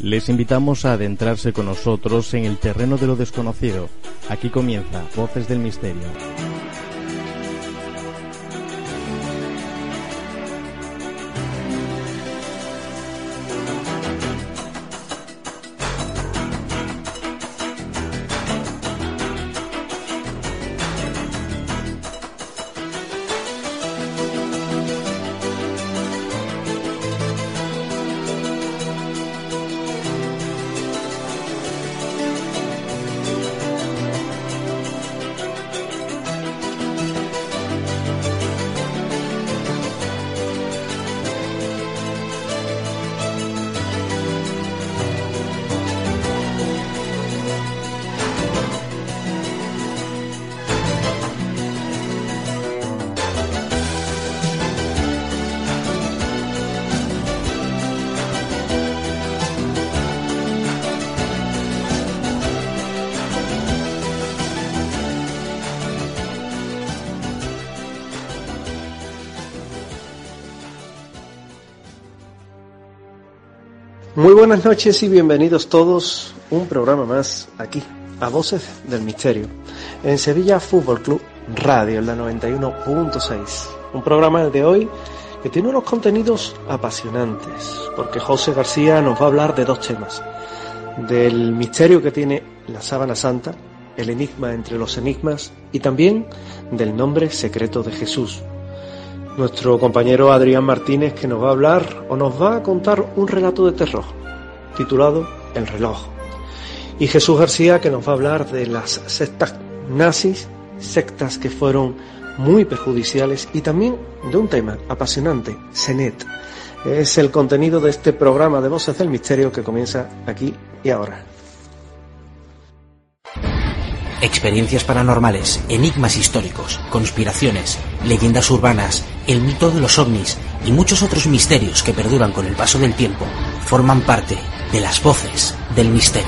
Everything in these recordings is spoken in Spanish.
Les invitamos a adentrarse con nosotros en el terreno de lo desconocido. Aquí comienza Voces del Misterio. Muy buenas noches y bienvenidos todos, un programa más aquí, a Voces del Misterio, en Sevilla Fútbol Club Radio, en la 91.6. Un programa de hoy que tiene unos contenidos apasionantes, porque José García nos va a hablar de dos temas: del misterio que tiene la Sábana Santa, el enigma entre los enigmas, y también del nombre secreto de Jesús. Nuestro compañero Adrián Martínez, que nos va a hablar o nos va a contar un relato de terror titulado El reloj. Y Jesús García, que nos va a hablar de las sectas nazis, sectas que fueron muy perjudiciales, y también de un tema apasionante, Senet. Es el contenido de este programa de Voces del Misterio que comienza aquí y ahora. Experiencias paranormales, enigmas históricos, conspiraciones, leyendas urbanas, el mito de los ovnis y muchos otros misterios que perduran con el paso del tiempo forman parte de las Voces del Misterio.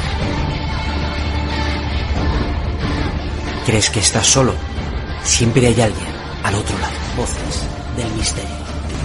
¿Crees que estás solo? Siempre hay alguien al otro lado. Voces del Misterio.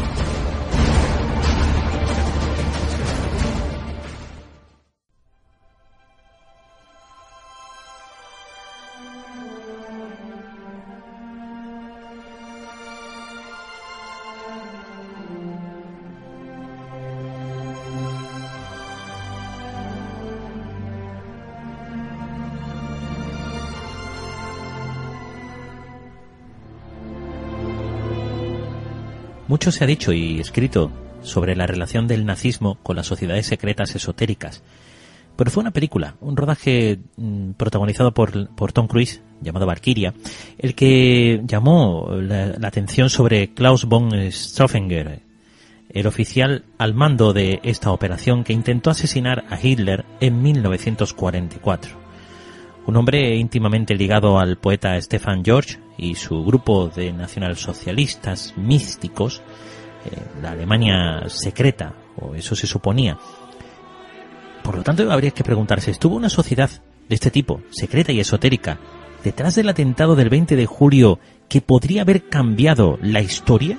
Mucho se ha dicho y escrito sobre la relación del nazismo con las sociedades secretas esotéricas, pero fue una película, un rodaje protagonizado por Tom Cruise, llamado Valkyria, el que llamó la atención sobre Klaus von Stauffenberg, el oficial al mando de esta operación que intentó asesinar a Hitler en 1944. Un hombre íntimamente ligado al poeta Stefan George y su grupo de nacionalsocialistas místicos, la Alemania secreta, o eso se suponía. Por lo tanto, habría que preguntarse, ¿estuvo una sociedad de este tipo, secreta y esotérica, detrás del atentado del 20 de julio que podría haber cambiado la historia?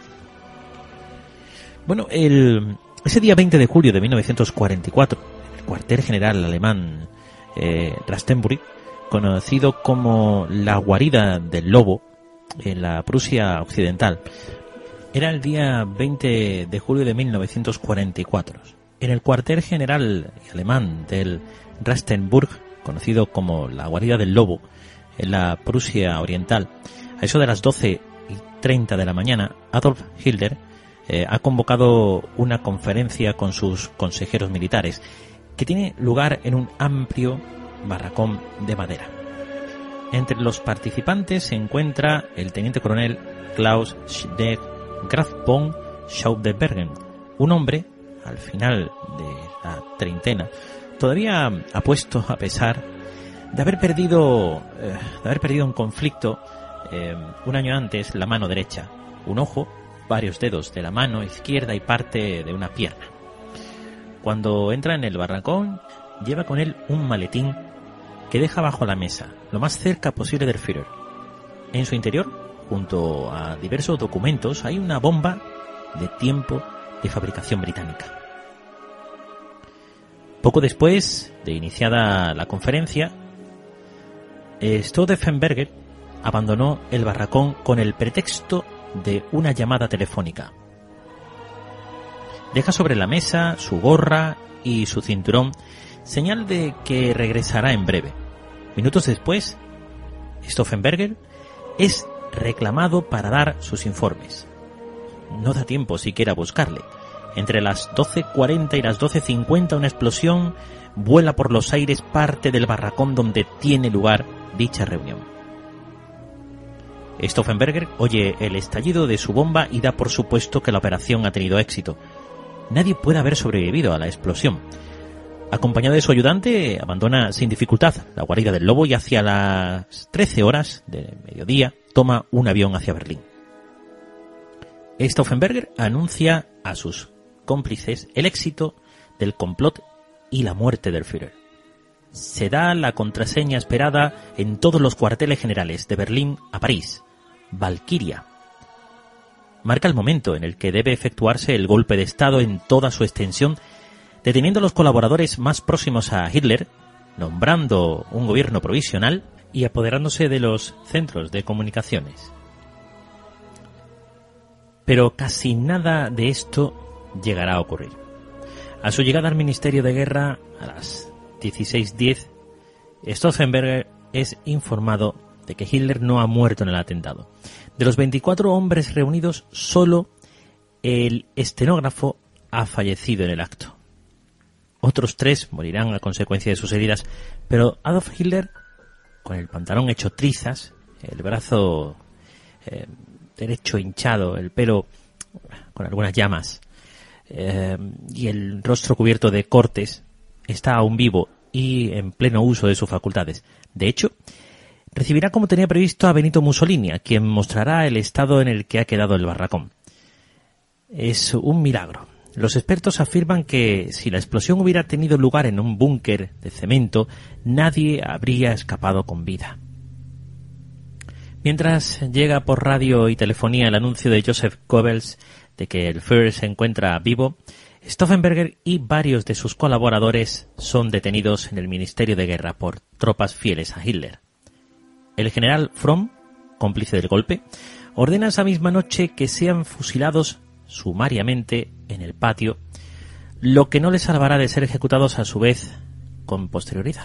Bueno, ese día 20 de julio de 1944, el cuartel general alemán Rastenburg, conocido como la guarida del lobo en la Prusia occidental, era el día 20 de julio de 1944. En el cuartel general alemán del Rastenburg, conocido como la guarida del lobo en la Prusia oriental, a eso de las 12:30 de la mañana, Adolf Hitler ha convocado una conferencia con sus consejeros militares que tiene lugar en un amplio barracón de madera. Entre los participantes se encuentra el teniente coronel Klaus de Graf von Schaudebergen, un hombre, al final de la treintena, todavía apuesto a pesar de haber perdido en conflicto un año antes la mano derecha, un ojo, varios dedos de la mano izquierda y parte de una pierna. Cuando entra en el barracón, lleva con él un maletín que deja bajo la mesa, lo más cerca posible del Führer. En su interior, junto a diversos documentos, hay una bomba de tiempo de fabricación británica. Poco después de iniciada la conferencia, Stauffenberger abandonó el barracón con el pretexto de una llamada telefónica. Deja sobre la mesa su gorra y su cinturón, señal de que regresará en breve. Minutos después, Stauffenberger es reclamado para dar sus informes. No da tiempo siquiera a buscarle. Entre las 12:40 y las 12:50 una explosión vuela por los aires parte del barracón donde tiene lugar dicha reunión. Stauffenberger oye el estallido de su bomba y da por supuesto que la operación ha tenido éxito. Nadie puede haber sobrevivido a la explosión. Acompañado de su ayudante, abandona sin dificultad la guarida del lobo y hacia las 13 horas del mediodía toma un avión hacia Berlín. Stauffenberger anuncia a sus cómplices el éxito del complot y la muerte del Führer. Se da la contraseña esperada en todos los cuarteles generales de Berlín a París, Valkyria. Marca el momento en el que debe efectuarse el golpe de Estado en toda su extensión, deteniendo a los colaboradores más próximos a Hitler, nombrando un gobierno provisional y apoderándose de los centros de comunicaciones. Pero casi nada de esto llegará a ocurrir. A su llegada al Ministerio de Guerra, a las 16:10, Stauffenberger es informado de que Hitler no ha muerto en el atentado. De los 24 hombres reunidos, solo el estenógrafo ha fallecido en el acto. Otros 3 morirán a consecuencia de sus heridas, pero Adolf Hitler, con el pantalón hecho trizas, el brazo derecho hinchado, el pelo con algunas llamas y el rostro cubierto de cortes, está aún vivo y en pleno uso de sus facultades. De hecho, recibirá como tenía previsto a Benito Mussolini, a quien mostrará el estado en el que ha quedado el barracón. Es un milagro. Los expertos afirman que si la explosión hubiera tenido lugar en un búnker de cemento, nadie habría escapado con vida. Mientras llega por radio y telefonía el anuncio de Joseph Goebbels de que el Führer se encuentra vivo, Stauffenberger y varios de sus colaboradores son detenidos en el Ministerio de Guerra por tropas fieles a Hitler. El general Fromm, cómplice del golpe, ordena esa misma noche que sean fusilados sumariamente en el patio, lo que no les salvará de ser ejecutados a su vez con posterioridad.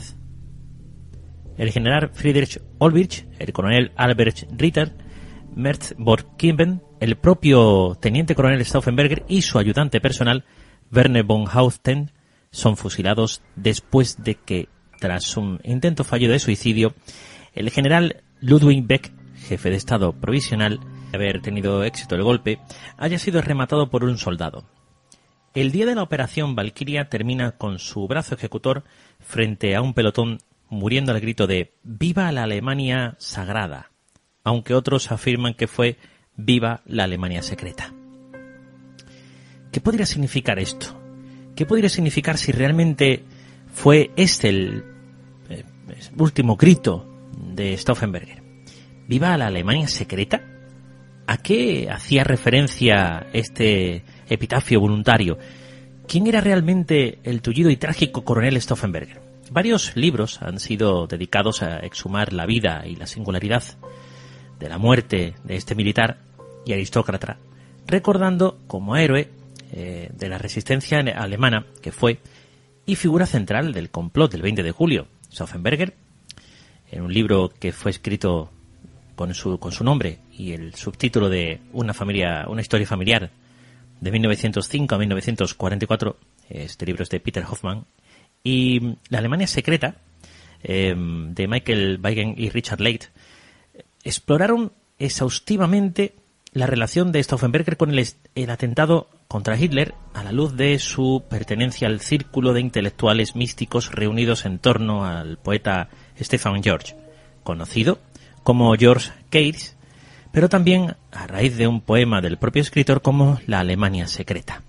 El general Friedrich Olbrich, el coronel Albert Ritter, Merz von Kimben, el propio teniente coronel Stauffenberger y su ayudante personal, Werner von Haupten, son fusilados después de que, tras un intento fallido de suicidio, el general Ludwig Beck, jefe de Estado provisional, de haber tenido éxito el golpe, haya sido rematado por un soldado. El día de la operación Valkyria termina con su brazo ejecutor frente a un pelotón muriendo al grito de «¡Viva la Alemania sagrada!», aunque otros afirman que fue «¡Viva la Alemania secreta!». ¿Qué podría significar esto? ¿Qué podría significar si realmente fue este el último grito de Stauffenberger? ¿Viva la Alemania secreta? ¿A qué hacía referencia este epitafio voluntario? ¿Quién era realmente el tullido y trágico coronel Stauffenberger? Varios libros han sido dedicados a exhumar la vida y la singularidad de la muerte de este militar y aristócrata, recordando como héroe de la resistencia alemana que fue y figura central del complot del 20 de julio. Stauffenberger, en un libro que fue escrito con su nombre y el subtítulo de una historia familiar de 1905 a 1944, este libro es de Peter Hoffmann, y La Alemania secreta, de Michael Weigen y Richard Leite, exploraron exhaustivamente la relación de Stauffenberger con el atentado contra Hitler a la luz de su pertenencia al círculo de intelectuales místicos reunidos en torno al poeta Stefan George, conocido como George Keats, pero también a raíz de un poema del propio escritor como La Alemania secreta.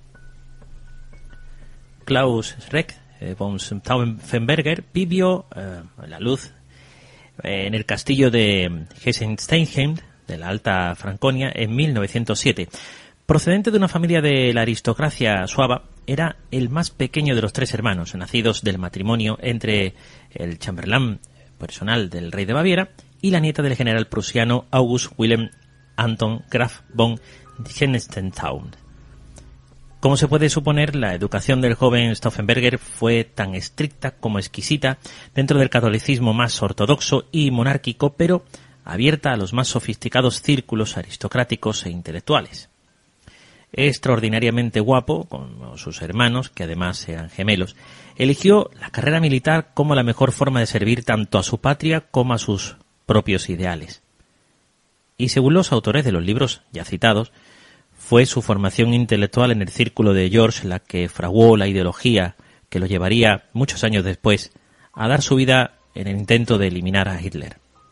Klaus Schreck von Stauffenberger vivió a la luz en el castillo de Hessen-Steinheim de la Alta Franconia en 1907, Procedente de una familia de la aristocracia suaba, era el más pequeño de los 3 hermanos, nacidos del matrimonio entre el chambelán personal del rey de Baviera y la nieta del general prusiano August Wilhelm Anton Graf von Hohenstaufen. Como se puede suponer, la educación del joven Stauffenberger fue tan estricta como exquisita dentro del catolicismo más ortodoxo y monárquico, pero abierta a los más sofisticados círculos aristocráticos e intelectuales. Extraordinariamente guapo, como sus hermanos, que además eran gemelos, eligió la carrera militar como la mejor forma de servir tanto a su patria como a sus propios ideales. Y según los autores de los libros ya citados, fue su formación intelectual en el círculo de George la que fraguó la ideología que lo llevaría muchos años después a dar su vida en el intento de eliminar a Hitler.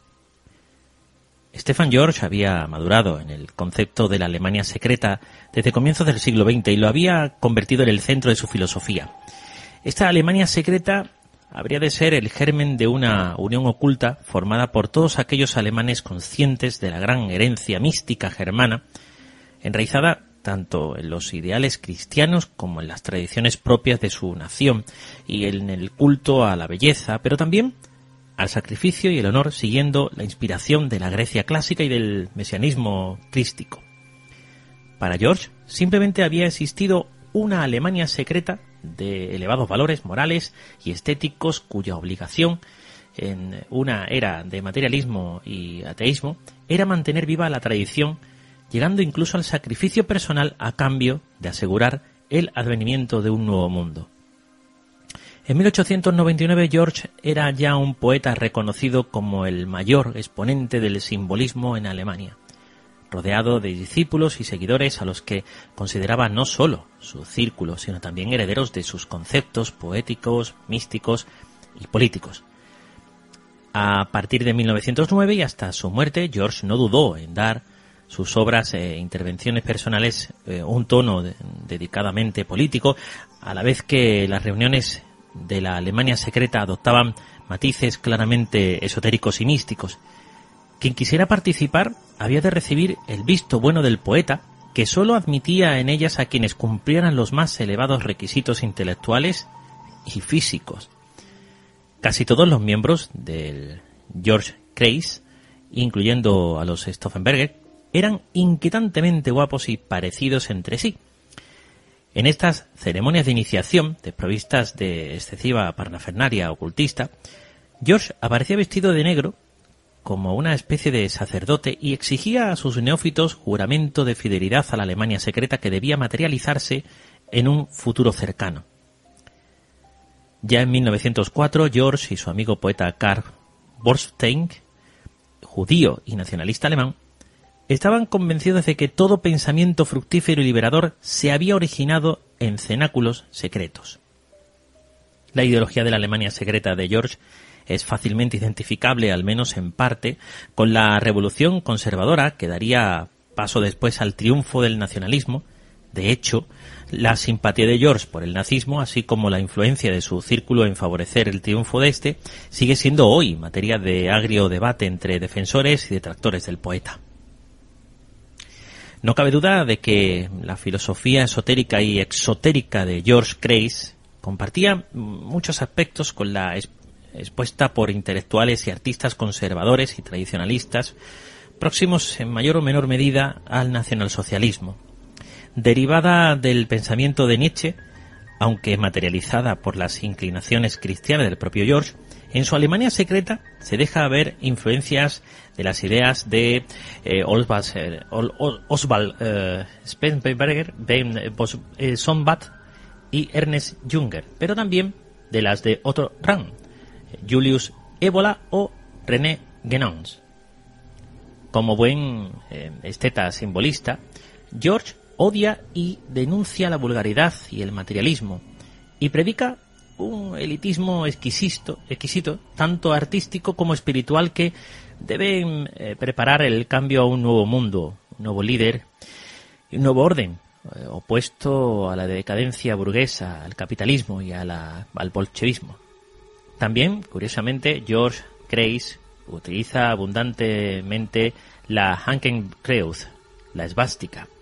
Stefan George había madurado en el concepto de la Alemania secreta desde comienzos del siglo XX y lo había convertido en el centro de su filosofía. Esta Alemania secreta habría de ser el germen de una unión oculta formada por todos aquellos alemanes conscientes de la gran herencia mística germana, enraizada tanto en los ideales cristianos como en las tradiciones propias de su nación y en el culto a la belleza, pero también al sacrificio y el honor siguiendo la inspiración de la Grecia clásica y del mesianismo crístico. Para George simplemente había existido una Alemania secreta de elevados valores morales y estéticos cuya obligación en una era de materialismo y ateísmo era mantener viva la tradición, llegando incluso al sacrificio personal a cambio de asegurar el advenimiento de un nuevo mundo. En 1899 George era ya un poeta reconocido como el mayor exponente del simbolismo en Alemania, rodeado de discípulos y seguidores a los que consideraba no solo su círculo, sino también herederos de sus conceptos poéticos, místicos y políticos. A partir de 1909 y hasta su muerte, George no dudó en dar sus obras e intervenciones personales un tono dedicadamente político, a la vez que las reuniones de la Alemania secreta adoptaban matices claramente esotéricos y místicos. Quien quisiera participar había de recibir el visto bueno del poeta, que sólo admitía en ellas a quienes cumplieran los más elevados requisitos intelectuales y físicos. Casi todos los miembros del George-Kreis, incluyendo a los Stauffenberger, eran inquietantemente guapos y parecidos entre sí. En estas ceremonias de iniciación, desprovistas de excesiva parafernalia ocultista, George aparecía vestido de negro como una especie de sacerdote y exigía a sus neófitos juramento de fidelidad a la Alemania secreta que debía materializarse en un futuro cercano. Ya en 1904, George y su amigo poeta Karl Bernstein, judío y nacionalista alemán, estaban convencidos de que todo pensamiento fructífero y liberador se había originado en cenáculos secretos. La ideología de la Alemania secreta de George es fácilmente identificable, al menos en parte, con la revolución conservadora que daría paso después al triunfo del nacionalismo. De hecho, la simpatía de George por el nazismo, así como la influencia de su círculo en favorecer el triunfo de este, sigue siendo hoy materia de agrio debate entre defensores y detractores del poeta. No cabe duda de que la filosofía esotérica y exotérica de George Kreis compartía muchos aspectos con la expuesta por intelectuales y artistas conservadores y tradicionalistas, próximos en mayor o menor medida al nacionalsocialismo. Derivada del pensamiento de Nietzsche, aunque materializada por las inclinaciones cristianas del propio George, en su Alemania secreta se deja ver influencias de las ideas de Oswald Spenberger, Ben Sonbat y Ernest Junger, pero también de las de Otto Rahn, Julius Evola o René Guénon. Como buen esteta simbolista, George odia y denuncia la vulgaridad y el materialismo, y predica un elitismo exquisito, tanto artístico como espiritual, que deben preparar el cambio a un nuevo mundo, un nuevo líder y un nuevo orden, opuesto a la decadencia burguesa, al capitalismo y al bolchevismo. También, curiosamente, George Kreis utiliza abundantemente la Hakenkreuz, la esvástica,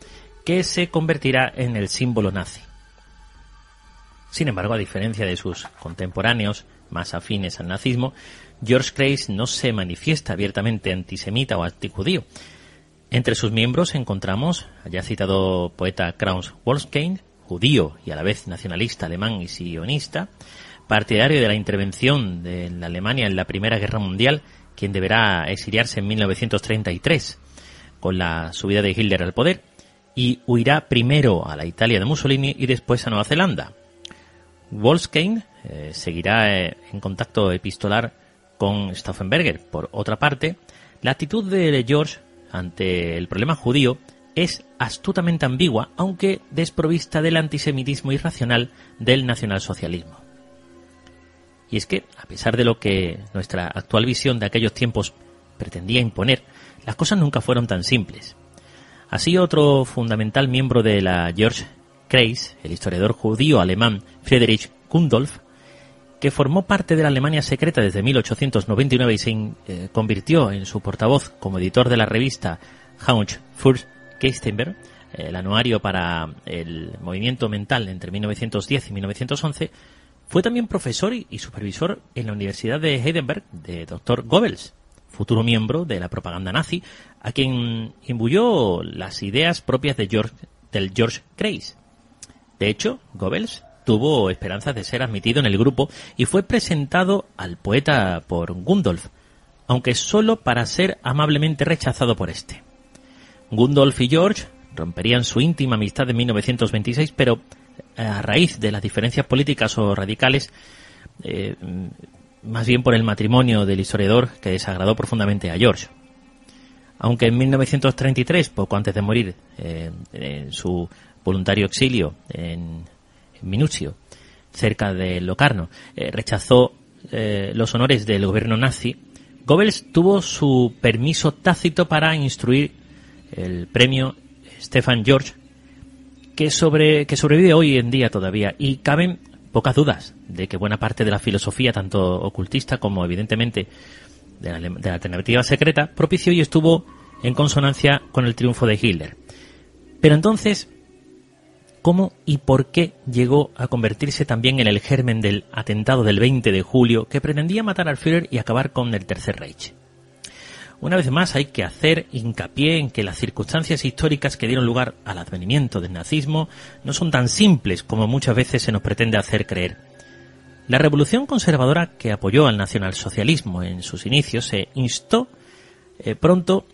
que se convertirá en el símbolo nazi. Sin embargo, a diferencia de sus contemporáneos más afines al nazismo, George Kreis no se manifiesta abiertamente antisemita o antijudío. Entre sus miembros encontramos al ya citado poeta Krauss Wolfskein, judío y a la vez nacionalista alemán y sionista, partidario de la intervención de la Alemania en la Primera Guerra Mundial, quien deberá exiliarse en 1933 con la subida de Hitler al poder, y huirá primero a la Italia de Mussolini y después a Nueva Zelanda. Wolfskein seguirá en contacto epistolar con Stauffenberger. Por otra parte, la actitud de George ante el problema judío es astutamente ambigua, aunque desprovista del antisemitismo irracional del nacionalsocialismo. Y es que, a pesar de lo que nuestra actual visión de aquellos tiempos pretendía imponer, las cosas nunca fueron tan simples. Así, otro fundamental miembro de la George Kreis, el historiador judío alemán Friedrich Gundolf, que formó parte de la Alemania secreta desde 1899 y se convirtió en su portavoz como editor de la revista Haunch für Geistenberg, el anuario para el movimiento mental entre 1910 y 1911, fue también profesor y supervisor en la Universidad de Heidelberg de Dr. Goebbels, futuro miembro de la propaganda nazi, a quien imbuyó las ideas propias del George Kreis. De hecho, Goebbels tuvo esperanzas de ser admitido en el grupo y fue presentado al poeta por Gundolf, aunque solo para ser amablemente rechazado por este. Gundolf y George romperían su íntima amistad en 1926, pero a raíz de las diferencias políticas o radicales, más bien por el matrimonio del historiador que desagradó profundamente a George. Aunque en 1933, poco antes de morir, en su voluntario exilio en Minusio, cerca de Locarno, rechazó los honores del gobierno nazi, Goebbels tuvo su permiso tácito para instruir el premio Stefan George, que sobrevive hoy en día todavía, y caben pocas dudas de que buena parte de la filosofía, tanto ocultista como evidentemente de la alternativa secreta, propició y estuvo en consonancia con el triunfo de Hitler. Pero entonces, ¿cómo y por qué llegó a convertirse también en el germen del atentado del 20 de julio que pretendía matar al Führer y acabar con el Tercer Reich? Una vez más hay que hacer hincapié en que las circunstancias históricas que dieron lugar al advenimiento del nazismo no son tan simples como muchas veces se nos pretende hacer creer. La revolución conservadora que apoyó al nacionalsocialismo en sus inicios se instó pronto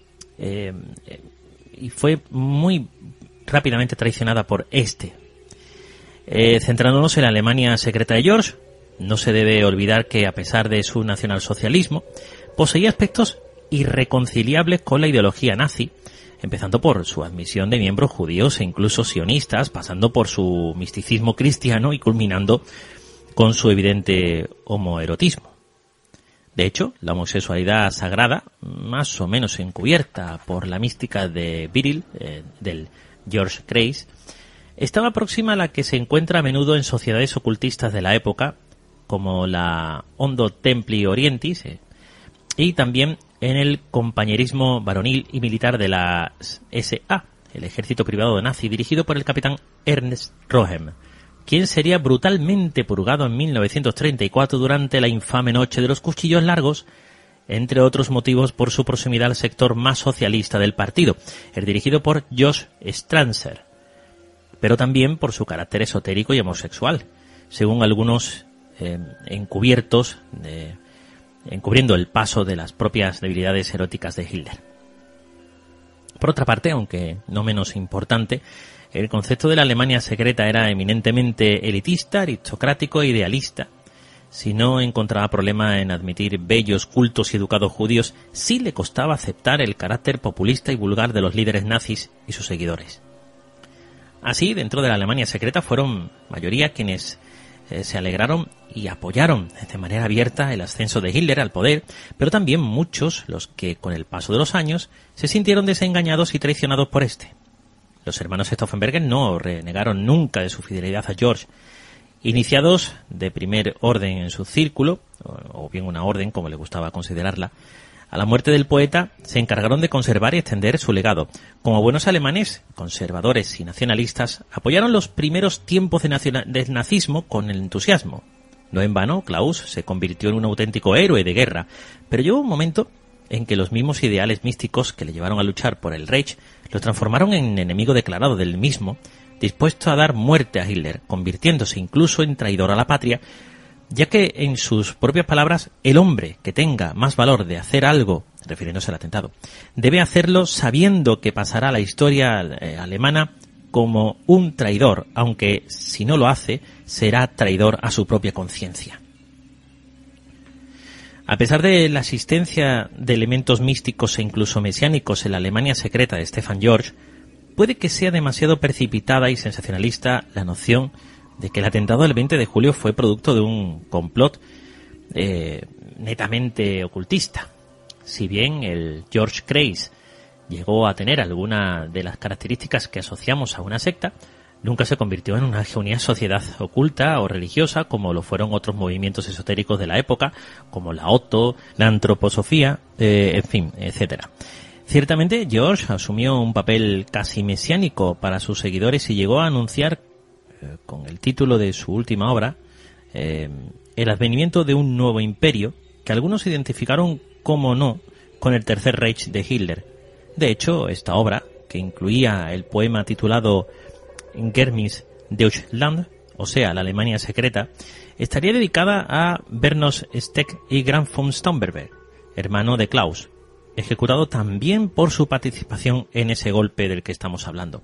y fue muy rápidamente traicionada por este. Centrándonos en la Alemania secreta de George, no se debe olvidar que, a pesar de su nacionalsocialismo, poseía aspectos irreconciliables con la ideología nazi, empezando por su admisión de miembros judíos e incluso sionistas, pasando por su misticismo cristiano y culminando con su evidente homoerotismo. De hecho, la homosexualidad sagrada, más o menos encubierta por la mística de Viril, del George Kreis, estaba próxima a la que se encuentra a menudo en sociedades ocultistas de la época, como la Ondo Templi Orientis, y también en el compañerismo varonil y militar de la SA, el ejército privado nazi dirigido por el capitán Ernst Rohem, quien sería brutalmente purgado en 1934 durante la infame Noche de los Cuchillos Largos, entre otros motivos por su proximidad al sector más socialista del partido, el dirigido por Josh Strasser, pero también por su carácter esotérico y homosexual, según algunos encubriendo el paso de las propias debilidades eróticas de Hitler. Por otra parte, aunque no menos importante, el concepto de la Alemania secreta era eminentemente elitista, aristocrático e idealista. Si no encontraba problema en admitir bellos, cultos y educados judíos, sí le costaba aceptar el carácter populista y vulgar de los líderes nazis y sus seguidores. Así, dentro de la Alemania secreta fueron mayoría quienes se alegraron y apoyaron de manera abierta el ascenso de Hitler al poder, pero también muchos los que, con el paso de los años, se sintieron desengañados y traicionados por este. Los hermanos Stauffenberger no renegaron nunca de su fidelidad a George. Iniciados de primer orden en su círculo, o bien una orden como le gustaba considerarla, A la muerte del poeta se encargaron de conservar y extender su legado. Como buenos alemanes, conservadores y nacionalistas, apoyaron los primeros tiempos del nazismo con el entusiasmo. No en vano, Klaus se convirtió en un auténtico héroe de guerra, pero llegó un momento en que los mismos ideales místicos que le llevaron a luchar por el Reich lo transformaron en enemigo declarado del mismo, dispuesto a dar muerte a Hitler, convirtiéndose incluso en traidor a la patria, ya que, en sus propias palabras, el hombre que tenga más valor de hacer algo, refiriéndose al atentado, debe hacerlo sabiendo que pasará a la historia alemana como un traidor, aunque si no lo hace, será traidor a su propia conciencia. A pesar de la existencia de elementos místicos e incluso mesiánicos en la Alemania secreta de Stefan George, puede que sea demasiado precipitada y sensacionalista la noción de que el atentado del 20 de julio fue producto de un complot netamente ocultista. Si bien el George Kreis llegó a tener alguna de las características que asociamos a una secta, nunca se convirtió en una genuina sociedad oculta o religiosa como lo fueron otros movimientos esotéricos de la época, como la Otto, la antroposofía, en fin, etcétera. Ciertamente, George asumió un papel casi mesiánico para sus seguidores y llegó a anunciar, con el título de su última obra, el advenimiento de un nuevo imperio, que algunos identificaron, como no, con el Tercer Reich de Hitler. De hecho, esta obra, que incluía el poema titulado Geheimnis Deutschland, o sea, la Alemania secreta, estaría dedicada a Bernos Steck y Graf von Stauffenberg, hermano de Klaus, ejecutado también por su participación en ese golpe del que estamos hablando.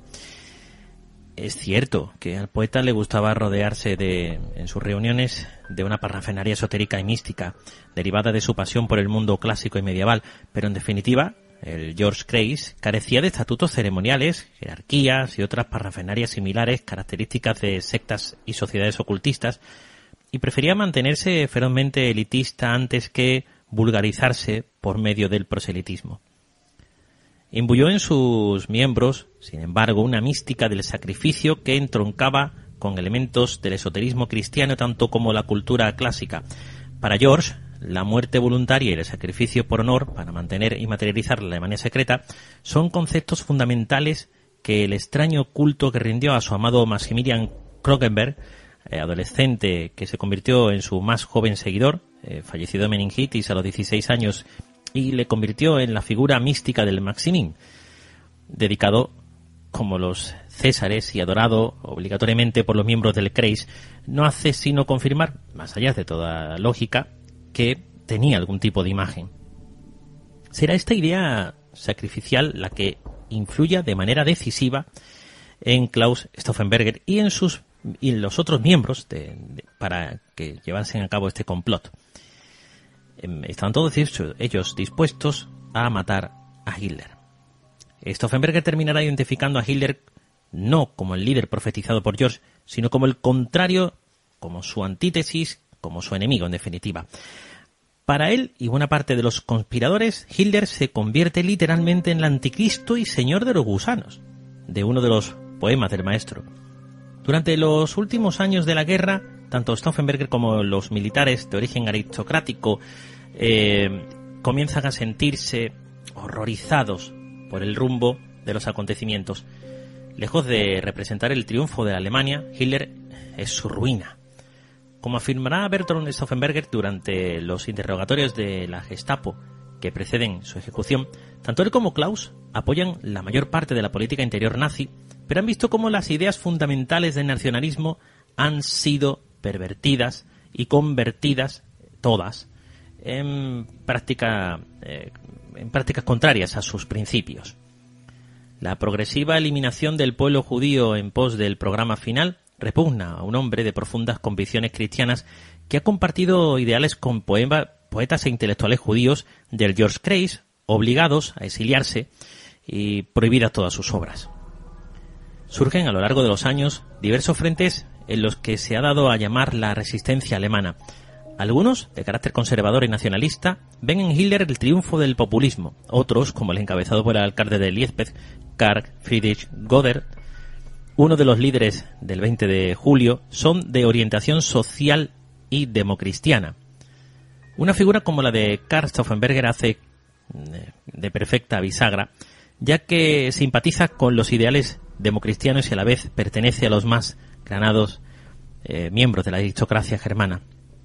Es cierto que al poeta le gustaba rodearse en sus reuniones de una parrafenaria esotérica y mística, derivada de su pasión por el mundo clásico y medieval, pero en definitiva, el George Kreis carecía de estatutos ceremoniales, jerarquías y otras parrafenarias similares características de sectas y sociedades ocultistas, y prefería mantenerse ferozmente elitista antes que vulgarizarse por medio del proselitismo. Imbuyó en sus miembros, sin embargo, una mística del sacrificio que entroncaba con elementos del esoterismo cristiano tanto como la cultura clásica. Para George, la muerte voluntaria y el sacrificio por honor para mantener y materializar la Alemania secreta son conceptos fundamentales que el extraño culto que rindió a su amado Maximilian Kroggenberg, adolescente que se convirtió en su más joven seguidor, fallecido de meningitis a los 16 años, y le convirtió en la figura mística del Maximin, dedicado como los Césares y adorado obligatoriamente por los miembros del Kreis, no hace sino confirmar, más allá de toda lógica, que tenía algún tipo de imagen. Será esta idea sacrificial la que influya de manera decisiva en Klaus Stauffenberg y en los otros miembros para que llevasen a cabo este complot. Estaban todos ellos dispuestos a matar a Hitler. Stauffenberg terminará identificando a Hitler no como el líder profetizado por George, sino como el contrario, como su antítesis, como su enemigo en definitiva. Para él y buena parte de los conspiradores, Hitler se convierte literalmente en el anticristo y señor de los gusanos, de uno de los poemas del maestro. Durante los últimos años de la guerra, tanto Stauffenberg como los militares de origen aristocrático comienzan a sentirse horrorizados por el rumbo de los acontecimientos. Lejos de representar el triunfo de la Alemania, Hitler es su ruina. Como afirmará Bertolt Stauffenberg durante los interrogatorios de la Gestapo que preceden su ejecución, tanto él como Klaus apoyan la mayor parte de la política interior nazi, pero han visto cómo las ideas fundamentales del nacionalismo han sido pervertidas y convertidas todas en prácticas contrarias a sus principios. La progresiva eliminación del pueblo judío en pos del programa final repugna a un hombre de profundas convicciones cristianas que ha compartido ideales con poetas e intelectuales judíos del George Kreis, obligados a exiliarse y prohibidas todas sus obras. Surgen a lo largo de los años diversos frentes en los que se ha dado a llamar la resistencia alemana. Algunos, de carácter conservador y nacionalista, ven en Hitler el triunfo del populismo. Otros, como el encabezado por el alcalde de Liesbeth, Karl Friedrich Goder, uno de los líderes del 20 de julio, son de orientación social y democristiana. Una figura como la de Karl Stauffenberg hace de perfecta bisagra, ya que simpatiza con los ideales democristianos y a la vez pertenece a los más granados miembros de la aristocracia germana.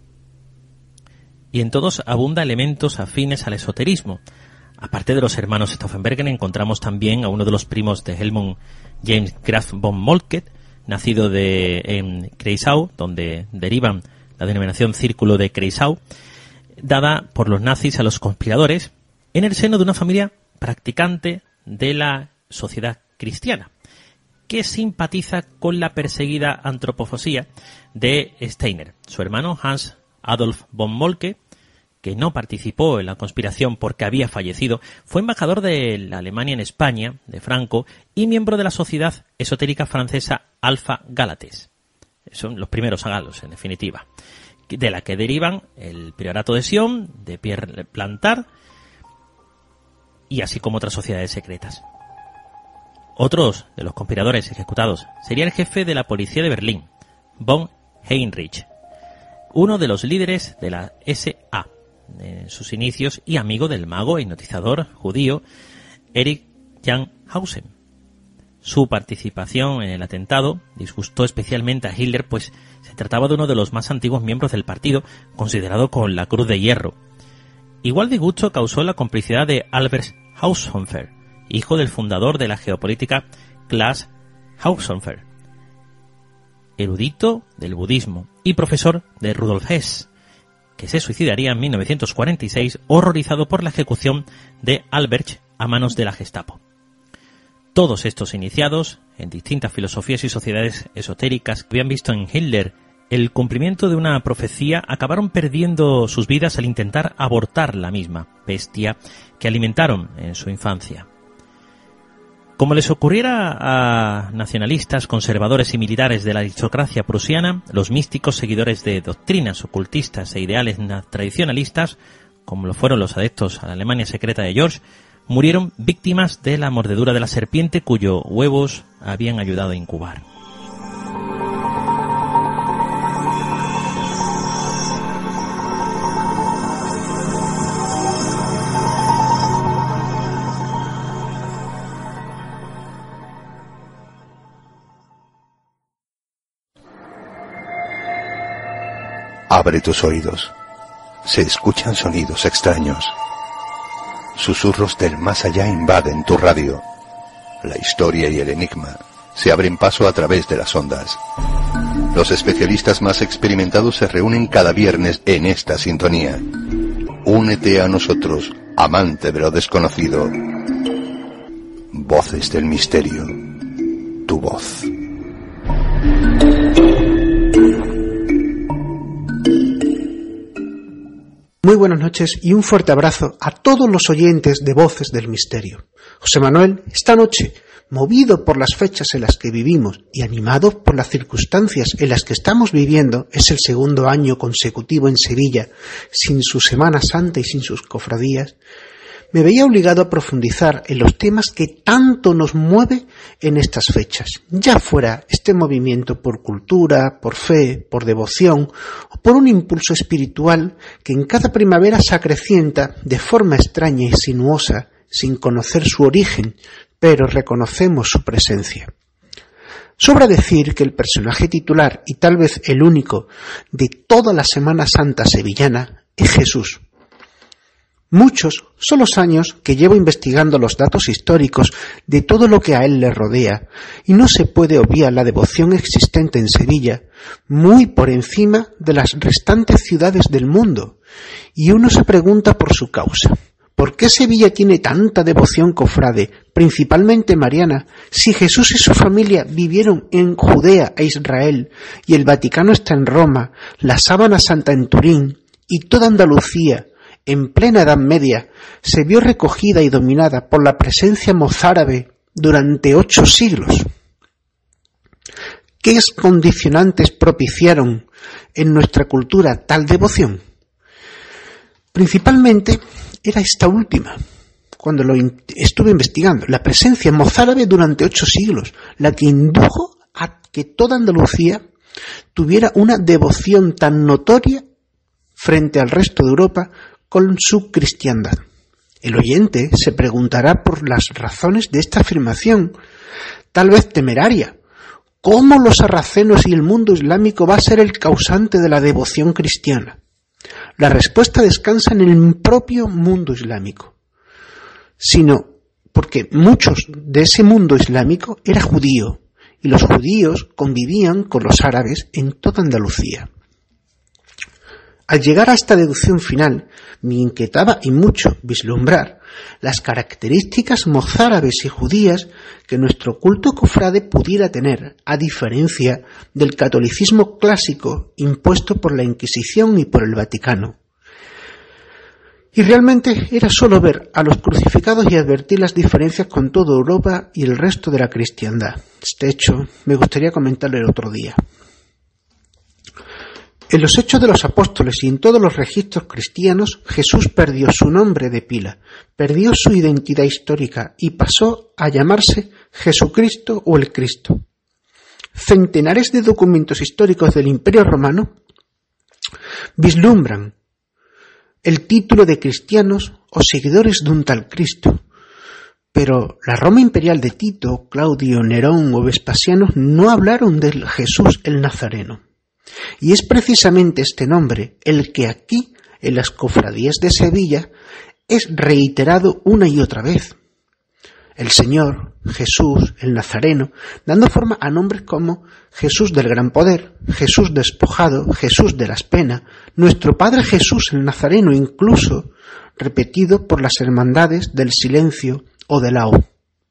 Y en todos abunda elementos afines al esoterismo. Aparte de los hermanos Stauffenberger, encontramos también a uno de los primos de Helmut, James Graf von Moltke, nacido en Kreisau, donde derivan la denominación Círculo de Kreisau, dada por los nazis a los conspiradores, en el seno de una familia practicante de la sociedad cristiana, que simpatiza con la perseguida antropofosía de Steiner. Su hermano Hans Adolf von Moltke, que no participó en la conspiración porque había fallecido, fue embajador de la Alemania en España, de Franco, y miembro de la sociedad esotérica francesa Alpha Galates. Son los primeros galos, en definitiva, de la que derivan el Priorato de Sion, de Pierre Plantard, y así como otras sociedades secretas. Otros de los conspiradores ejecutados sería el jefe de la policía de Berlín, von Heinrich, uno de los líderes de la SA en sus inicios y amigo del mago e hipnotizador judío Erich Jan Hausen. Su participación en el atentado disgustó especialmente a Hitler, pues se trataba de uno de los más antiguos miembros del partido, considerado con la Cruz de Hierro. Igual disgusto causó la complicidad de Albert Haushofer, hijo del fundador de la geopolítica Klaas Haushofer, erudito del budismo y profesor de Rudolf Hess, que se suicidaría en 1946 horrorizado por la ejecución de Albrecht a manos de la Gestapo. Todos estos iniciados en distintas filosofías y sociedades esotéricas que habían visto en Hitler el cumplimiento de una profecía acabaron perdiendo sus vidas al intentar abortar la misma bestia que alimentaron en su infancia. Como les ocurriera a nacionalistas, conservadores y militares de la aristocracia prusiana, los místicos seguidores de doctrinas ocultistas e ideales tradicionalistas, como lo fueron los adeptos a la Alemania secreta de George, murieron víctimas de la mordedura de la serpiente cuyo huevos habían ayudado a incubar. Abre tus oídos. Se escuchan sonidos extraños. Susurros del más allá invaden tu radio. La historia y el enigma se abren paso a través de las ondas. Los especialistas más experimentados se reúnen cada viernes en esta sintonía. Únete a nosotros, amante de lo desconocido. Voces del misterio. Tu voz. Muy buenas noches y un fuerte abrazo a todos los oyentes de Voces del Misterio. José Manuel, esta noche, movido por las fechas en las que vivimos y animado por las circunstancias en las que estamos viviendo, es el segundo año consecutivo en Sevilla, sin su Semana Santa y sin sus cofradías, me veía obligado a profundizar en los temas que tanto nos mueve en estas fechas, ya fuera este movimiento por cultura, por fe, por devoción o por un impulso espiritual que en cada primavera se acrecienta de forma extraña y sinuosa, sin conocer su origen, pero reconocemos su presencia. Sobra decir que el personaje titular y tal vez el único de toda la Semana Santa sevillana es Jesús. Muchos son los años que llevo investigando los datos históricos de todo lo que a él le rodea, y no se puede obviar la devoción existente en Sevilla, muy por encima de las restantes ciudades del mundo, y uno se pregunta por su causa. ¿Por qué Sevilla tiene tanta devoción cofrade, principalmente mariana, si Jesús y su familia vivieron en Judea e Israel, y el Vaticano está en Roma, la Sábana Santa en Turín, y toda Andalucía, en plena Edad Media, se vio recogida y dominada por la presencia mozárabe durante 8 siglos? ¿Qué condicionantes propiciaron en nuestra cultura tal devoción? Principalmente era esta última, cuando lo estuve investigando, la presencia mozárabe durante 8 siglos, la que indujo a que toda Andalucía tuviera una devoción tan notoria frente al resto de Europa con su cristiandad. El oyente se preguntará por las razones de esta afirmación, tal vez temeraria. ¿Cómo los sarracenos y el mundo islámico va a ser el causante de la devoción cristiana? La respuesta descansa en el propio mundo islámico, sino porque muchos de ese mundo islámico era judío, y los judíos convivían con los árabes en toda Andalucía. Al llegar a esta deducción final, me inquietaba y mucho vislumbrar las características mozárabes y judías que nuestro culto cofrade pudiera tener, a diferencia del catolicismo clásico impuesto por la Inquisición y por el Vaticano. Y realmente era solo ver a los crucificados y advertir las diferencias con toda Europa y el resto de la cristiandad. Este hecho me gustaría comentarlo el otro día. En los Hechos de los Apóstoles y en todos los registros cristianos, Jesús perdió su nombre de pila, perdió su identidad histórica y pasó a llamarse Jesucristo o el Cristo. Centenares de documentos históricos del Imperio Romano vislumbran el título de cristianos o seguidores de un tal Cristo, pero la Roma imperial de Tito, Claudio, Nerón o Vespasiano no hablaron del Jesús el Nazareno. Y es precisamente este nombre el que aquí, en las cofradías de Sevilla, es reiterado una y otra vez. El Señor, Jesús, el Nazareno, dando forma a nombres como Jesús del Gran Poder, Jesús despojado, Jesús de las Penas, nuestro Padre Jesús el Nazareno, incluso repetido por las hermandades del Silencio o del Lao.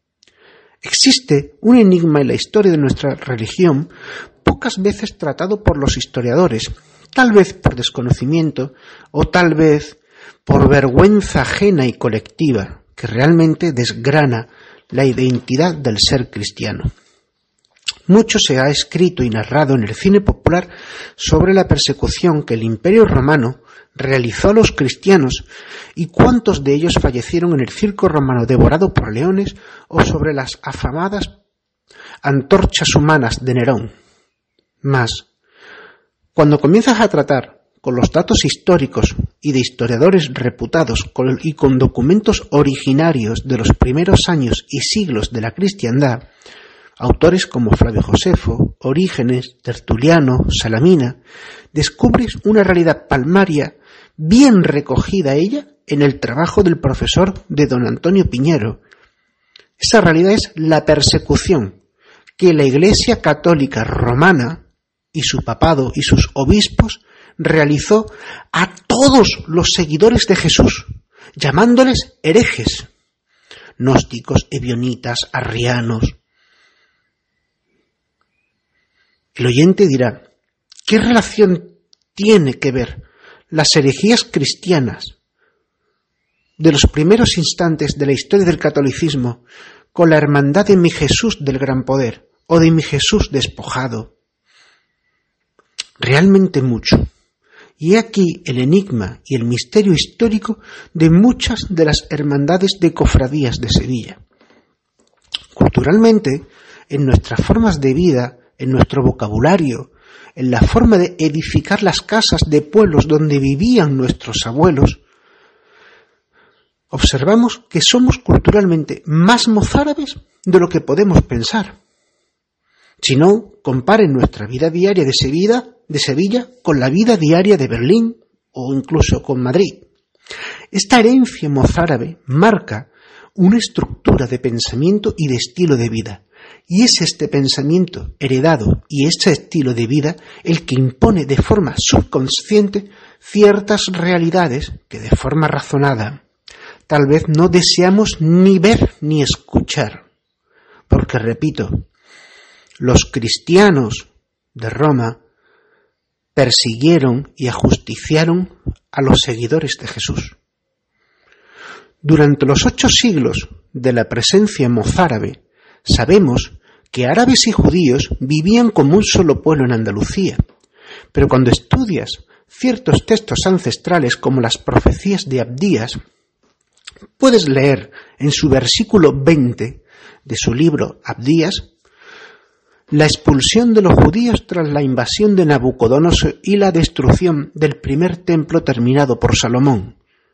Existe un enigma en la historia de nuestra religión pocas veces tratado por los historiadores, tal vez por desconocimiento o tal vez por vergüenza ajena y colectiva, que realmente desgrana la identidad del ser cristiano. Mucho se ha escrito y narrado en el cine popular sobre la persecución que el Imperio Romano realizó a los cristianos y cuántos de ellos fallecieron en el circo romano devorado por leones o sobre las afamadas antorchas humanas de Nerón. Mas, cuando comienzas a tratar con los datos históricos y de historiadores reputados y con documentos originarios de los primeros años y siglos de la cristiandad, autores como Flavio Josefo, Orígenes, Tertuliano, Salamina, descubres una realidad palmaria bien recogida ella en el trabajo del profesor de don Antonio Piñero. Esa realidad es la persecución que la Iglesia Católica Romana y su papado y sus obispos realizó a todos los seguidores de Jesús, llamándoles herejes, gnósticos, ebionitas, arrianos. El oyente dirá, ¿qué relación tiene que ver las herejías cristianas de los primeros instantes de la historia del catolicismo con la hermandad de mi Jesús del Gran Poder o de mi Jesús despojado? Realmente mucho. Y he aquí el enigma y el misterio histórico de muchas de las hermandades de cofradías de Sevilla. Culturalmente, en nuestras formas de vida, en nuestro vocabulario, en la forma de edificar las casas de pueblos donde vivían nuestros abuelos, observamos que somos culturalmente más mozárabes de lo que podemos pensar. Si no, comparen nuestra vida diaria de Sevilla con la vida diaria de Berlín o incluso con Madrid. Esta herencia mozárabe marca una estructura de pensamiento y de estilo de vida. Y es este pensamiento heredado y este estilo de vida el que impone de forma subconsciente ciertas realidades que de forma razonada tal vez no deseamos ni ver ni escuchar. Porque, repito, los cristianos de Roma persiguieron y ajusticiaron a los seguidores de Jesús. Durante los 8 siglos de la presencia mozárabe, sabemos que árabes y judíos vivían como un solo pueblo en Andalucía, pero cuando estudias ciertos textos ancestrales como las profecías de Abdías, puedes leer en su versículo 20 de su libro Abdías la expulsión de los judíos tras la invasión de Nabucodonosor y la destrucción del primer templo terminado por Salomón.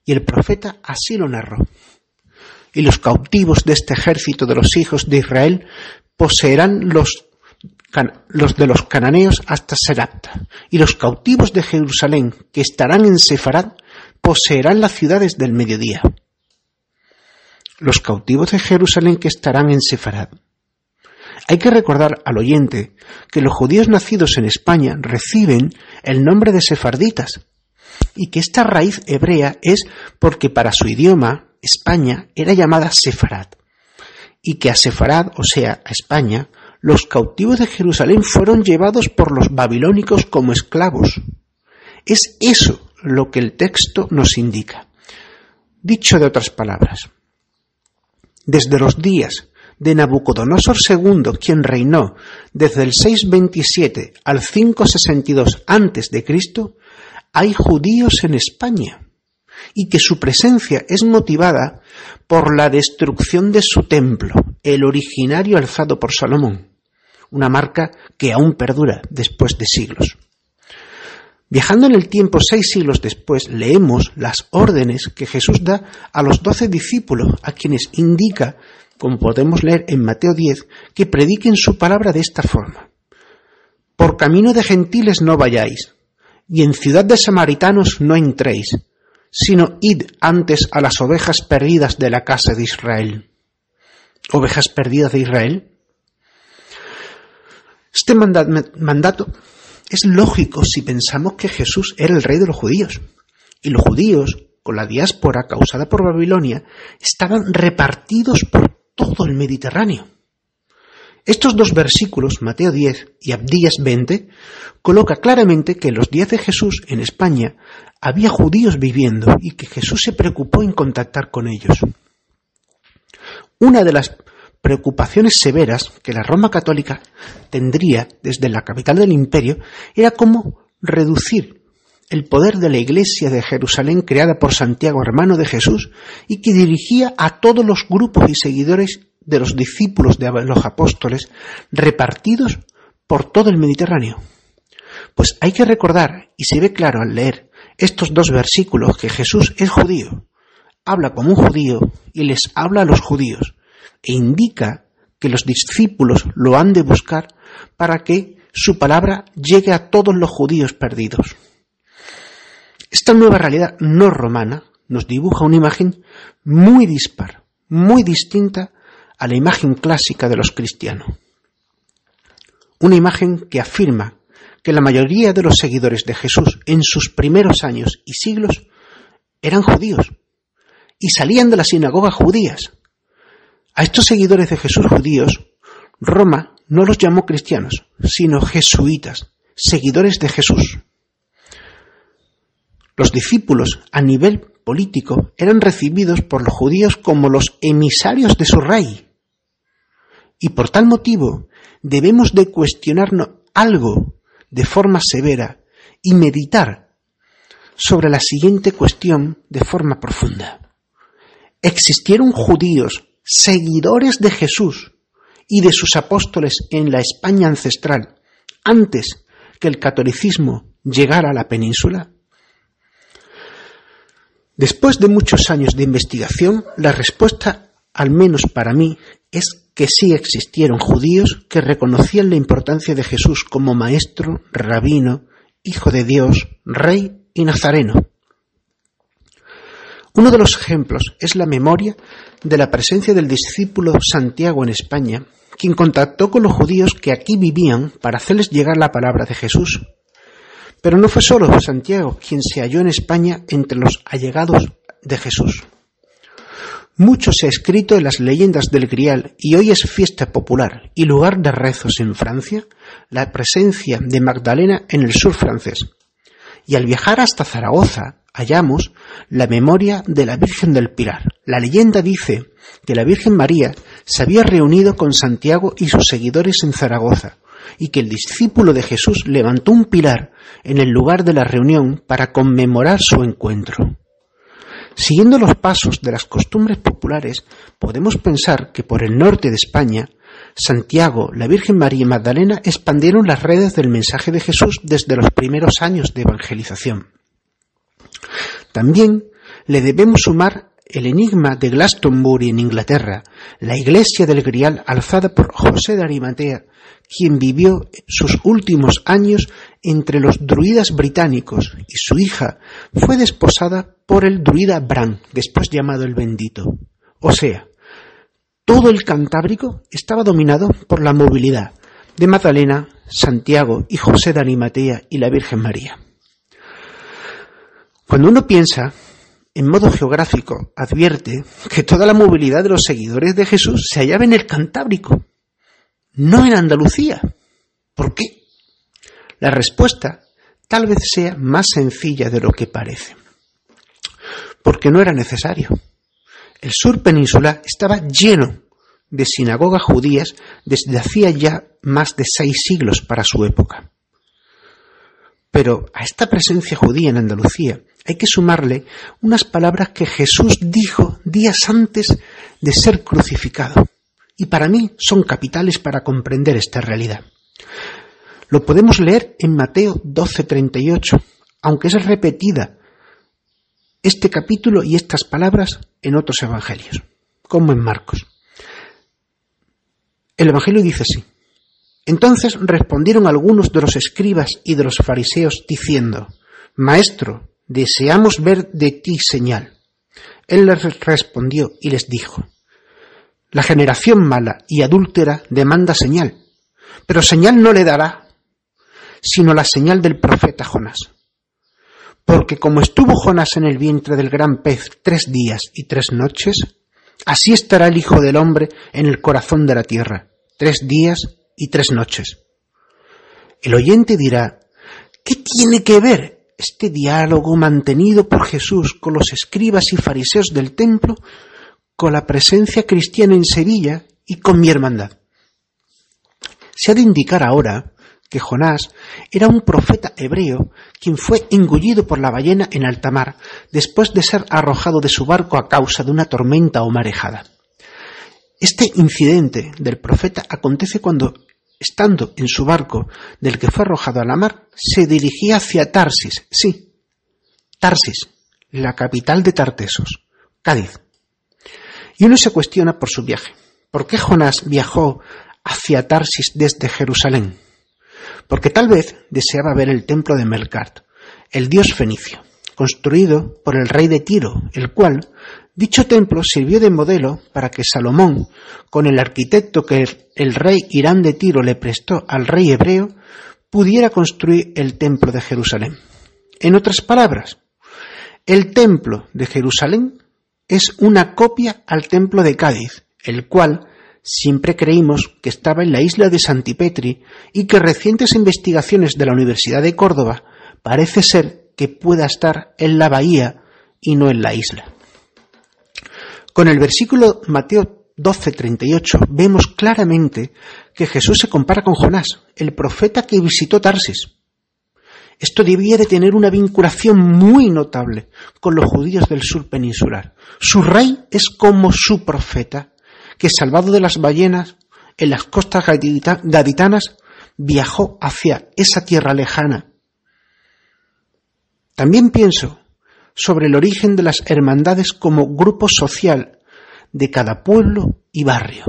y el profeta así lo narró. Y los cautivos de este ejército de los hijos de Israel poseerán los de los cananeos hasta Serapta, y los cautivos de Jerusalén que estarán en Sefarad poseerán las ciudades del mediodía. Los cautivos de Jerusalén que estarán en Sefarad. Hay que recordar al oyente que los judíos nacidos en España reciben el nombre de sefarditas, y que esta raíz hebrea es porque para su idioma España era llamada Sefarad, y que a Sefarad, o sea, a España, los cautivos de Jerusalén fueron llevados por los babilónicos como esclavos. Es eso lo que el texto nos indica. Dicho de otras palabras, desde los días de Nabucodonosor II, quien reinó desde el 627 al 562 a.C., hay judíos en España, y que su presencia es motivada por la destrucción de su templo, el originario alzado por Salomón, una marca que aún perdura después de siglos. Viajando en el tiempo 6 siglos después, leemos las órdenes que Jesús da a los 12 discípulos, a quienes indica, como podemos leer en Mateo 10, que prediquen su palabra de esta forma: por camino de gentiles no vayáis, y en ciudad de samaritanos no entréis, sino id antes a las ovejas perdidas de la casa de Israel. ¿Ovejas perdidas de Israel? Este mandato es lógico si pensamos que Jesús era el rey de los judíos, y los judíos, con la diáspora causada por Babilonia, estaban repartidos por todo el Mediterráneo. Estos dos versículos, Mateo 10 y Abdías 20, coloca claramente que en los días de Jesús en España había judíos viviendo y que Jesús se preocupó en contactar con ellos. Una de las preocupaciones severas que la Roma católica tendría desde la capital del imperio era cómo reducir el poder de la Iglesia de Jerusalén creada por Santiago, hermano de Jesús, y que dirigía a todos los grupos y seguidores de los discípulos de los apóstoles repartidos por todo el Mediterráneo. Pues hay que recordar, y se ve claro al leer estos dos versículos, que Jesús es judío, habla como un judío y les habla a los judíos, e indica que los discípulos lo han de buscar para que su palabra llegue a todos los judíos perdidos. Esta nueva realidad no romana nos dibuja una imagen muy dispar, muy distinta a la imagen clásica de los cristianos. Una imagen que afirma que la mayoría de los seguidores de Jesús en sus primeros años y siglos eran judíos y salían de las sinagogas judías. A estos seguidores de Jesús judíos, Roma no los llamó cristianos, sino jesuitas, seguidores de Jesús. Los discípulos, a nivel político, eran recibidos por los judíos como los emisarios de su rey. Y por tal motivo, debemos de cuestionarnos algo de forma severa y meditar sobre la siguiente cuestión de forma profunda. ¿Existieron judíos seguidores de Jesús y de sus apóstoles en la España ancestral antes que el catolicismo llegara a la península? Después de muchos años de investigación, la respuesta, al menos para mí, es que sí existieron judíos que reconocían la importancia de Jesús como maestro, rabino, hijo de Dios, rey y nazareno. Uno de los ejemplos es la memoria de la presencia del discípulo Santiago en España, quien contactó con los judíos que aquí vivían para hacerles llegar la palabra de Jesús. Pero no fue solo Santiago quien se halló en España entre los allegados de Jesús. Mucho se ha escrito en las leyendas del Grial y hoy es fiesta popular y lugar de rezos en Francia la presencia de Magdalena en el sur francés. Y al viajar hasta Zaragoza hallamos la memoria de la Virgen del Pilar. La leyenda dice que la Virgen María se había reunido con Santiago y sus seguidores en Zaragoza y que el discípulo de Jesús levantó un pilar en el lugar de la reunión para conmemorar su encuentro. Siguiendo los pasos de las costumbres populares, podemos pensar que por el norte de España, Santiago, la Virgen María y Magdalena expandieron las redes del mensaje de Jesús desde los primeros años de evangelización. También le debemos sumar el enigma de Glastonbury en Inglaterra, la iglesia del Grial alzada por José de Arimatea, quien vivió sus últimos años entre los druidas británicos, y su hija fue desposada por el druida Bran, después llamado el Bendito. O sea, todo el Cantábrico estaba dominado por la movilidad de Magdalena, Santiago y José de Arimatea y la Virgen María. Cuando uno piensa en modo geográfico, advierte que toda la movilidad de los seguidores de Jesús se hallaba en el Cantábrico, no en Andalucía. ¿Por qué? La respuesta tal vez sea más sencilla de lo que parece. Porque no era necesario. El sur peninsular estaba lleno de sinagogas judías desde hacía ya más de 6 siglos para su época. Pero a esta presencia judía en Andalucía hay que sumarle unas palabras que Jesús dijo días antes de ser crucificado, y para mí son capitales para comprender esta realidad. Lo podemos leer en Mateo 12:38, aunque es repetida este capítulo y estas palabras en otros evangelios, como en Marcos. El evangelio dice así: Entonces respondieron algunos de los escribas y de los fariseos diciendo: Maestro, deseamos ver de ti señal. Él les respondió y les dijo: La generación mala y adúltera demanda señal, pero señal no le dará, sino la señal del profeta Jonás. Porque como estuvo Jonás en el vientre del gran pez 3 días y 3 noches, así estará el Hijo del Hombre en el corazón de la tierra, 3 días y 3 noches. El oyente dirá: ¿qué tiene que ver este diálogo mantenido por Jesús con los escribas y fariseos del templo con la presencia cristiana en Sevilla y con mi hermandad? Se ha de indicar ahora que Jonás era un profeta hebreo quien fue engullido por la ballena en alta mar después de ser arrojado de su barco a causa de una tormenta o marejada. Este incidente del profeta acontece cuando, estando en su barco del que fue arrojado a la mar, se dirigía hacia Tarsis, sí, Tarsis, la capital de Tartesos, Cádiz. Y uno se cuestiona por su viaje. ¿Por qué Jonás viajó hacia Tarsis desde Jerusalén? Porque tal vez deseaba ver el templo de Melkart, el dios fenicio, construido por el rey de Tiro, el cual, dicho templo sirvió de modelo para que Salomón, con el arquitecto que el rey Irán de Tiro le prestó al rey hebreo, pudiera construir el templo de Jerusalén. En otras palabras, el templo de Jerusalén es una copia al templo de Cádiz, el cual siempre creímos que estaba en la isla de Santipetri y que recientes investigaciones de la Universidad de Córdoba parece ser que pueda estar en la bahía y no en la isla. Con el versículo Mateo 12:38 vemos claramente que Jesús se compara con Jonás, el profeta que visitó Tarsis. Esto debía de tener una vinculación muy notable con los judíos del sur peninsular. Su rey es como su profeta, que salvado de las ballenas en las costas gaditanas, viajó hacia esa tierra lejana. También pienso sobre el origen de las hermandades como grupo social de cada pueblo y barrio.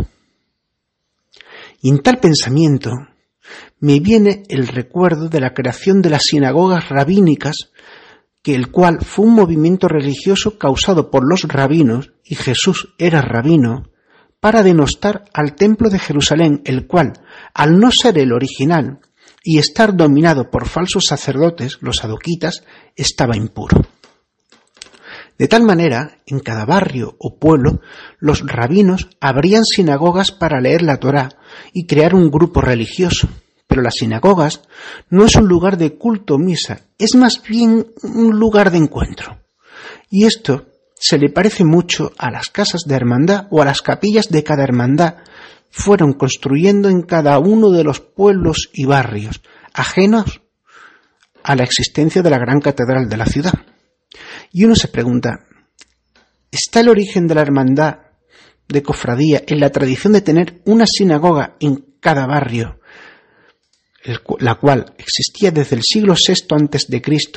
Y en tal pensamiento me viene el recuerdo de la creación de las sinagogas rabínicas, el cual fue un movimiento religioso causado por los rabinos, y Jesús era rabino, para denostar al templo de Jerusalén, el cual, al no ser el original y estar dominado por falsos sacerdotes, los saduquitas, estaba impuro. De tal manera, en cada barrio o pueblo, los rabinos abrían sinagogas para leer la Torá y crear un grupo religioso. Pero las sinagogas no es un lugar de culto o misa, es más bien un lugar de encuentro. Y esto se le parece mucho a las casas de hermandad o a las capillas de cada hermandad fueron construyendo en cada uno de los pueblos y barrios, ajenos a la existencia de la gran catedral de la ciudad. Y uno se pregunta, ¿está el origen de la hermandad de cofradía en la tradición de tener una sinagoga en cada barrio, la cual existía desde el siglo VI a.C.,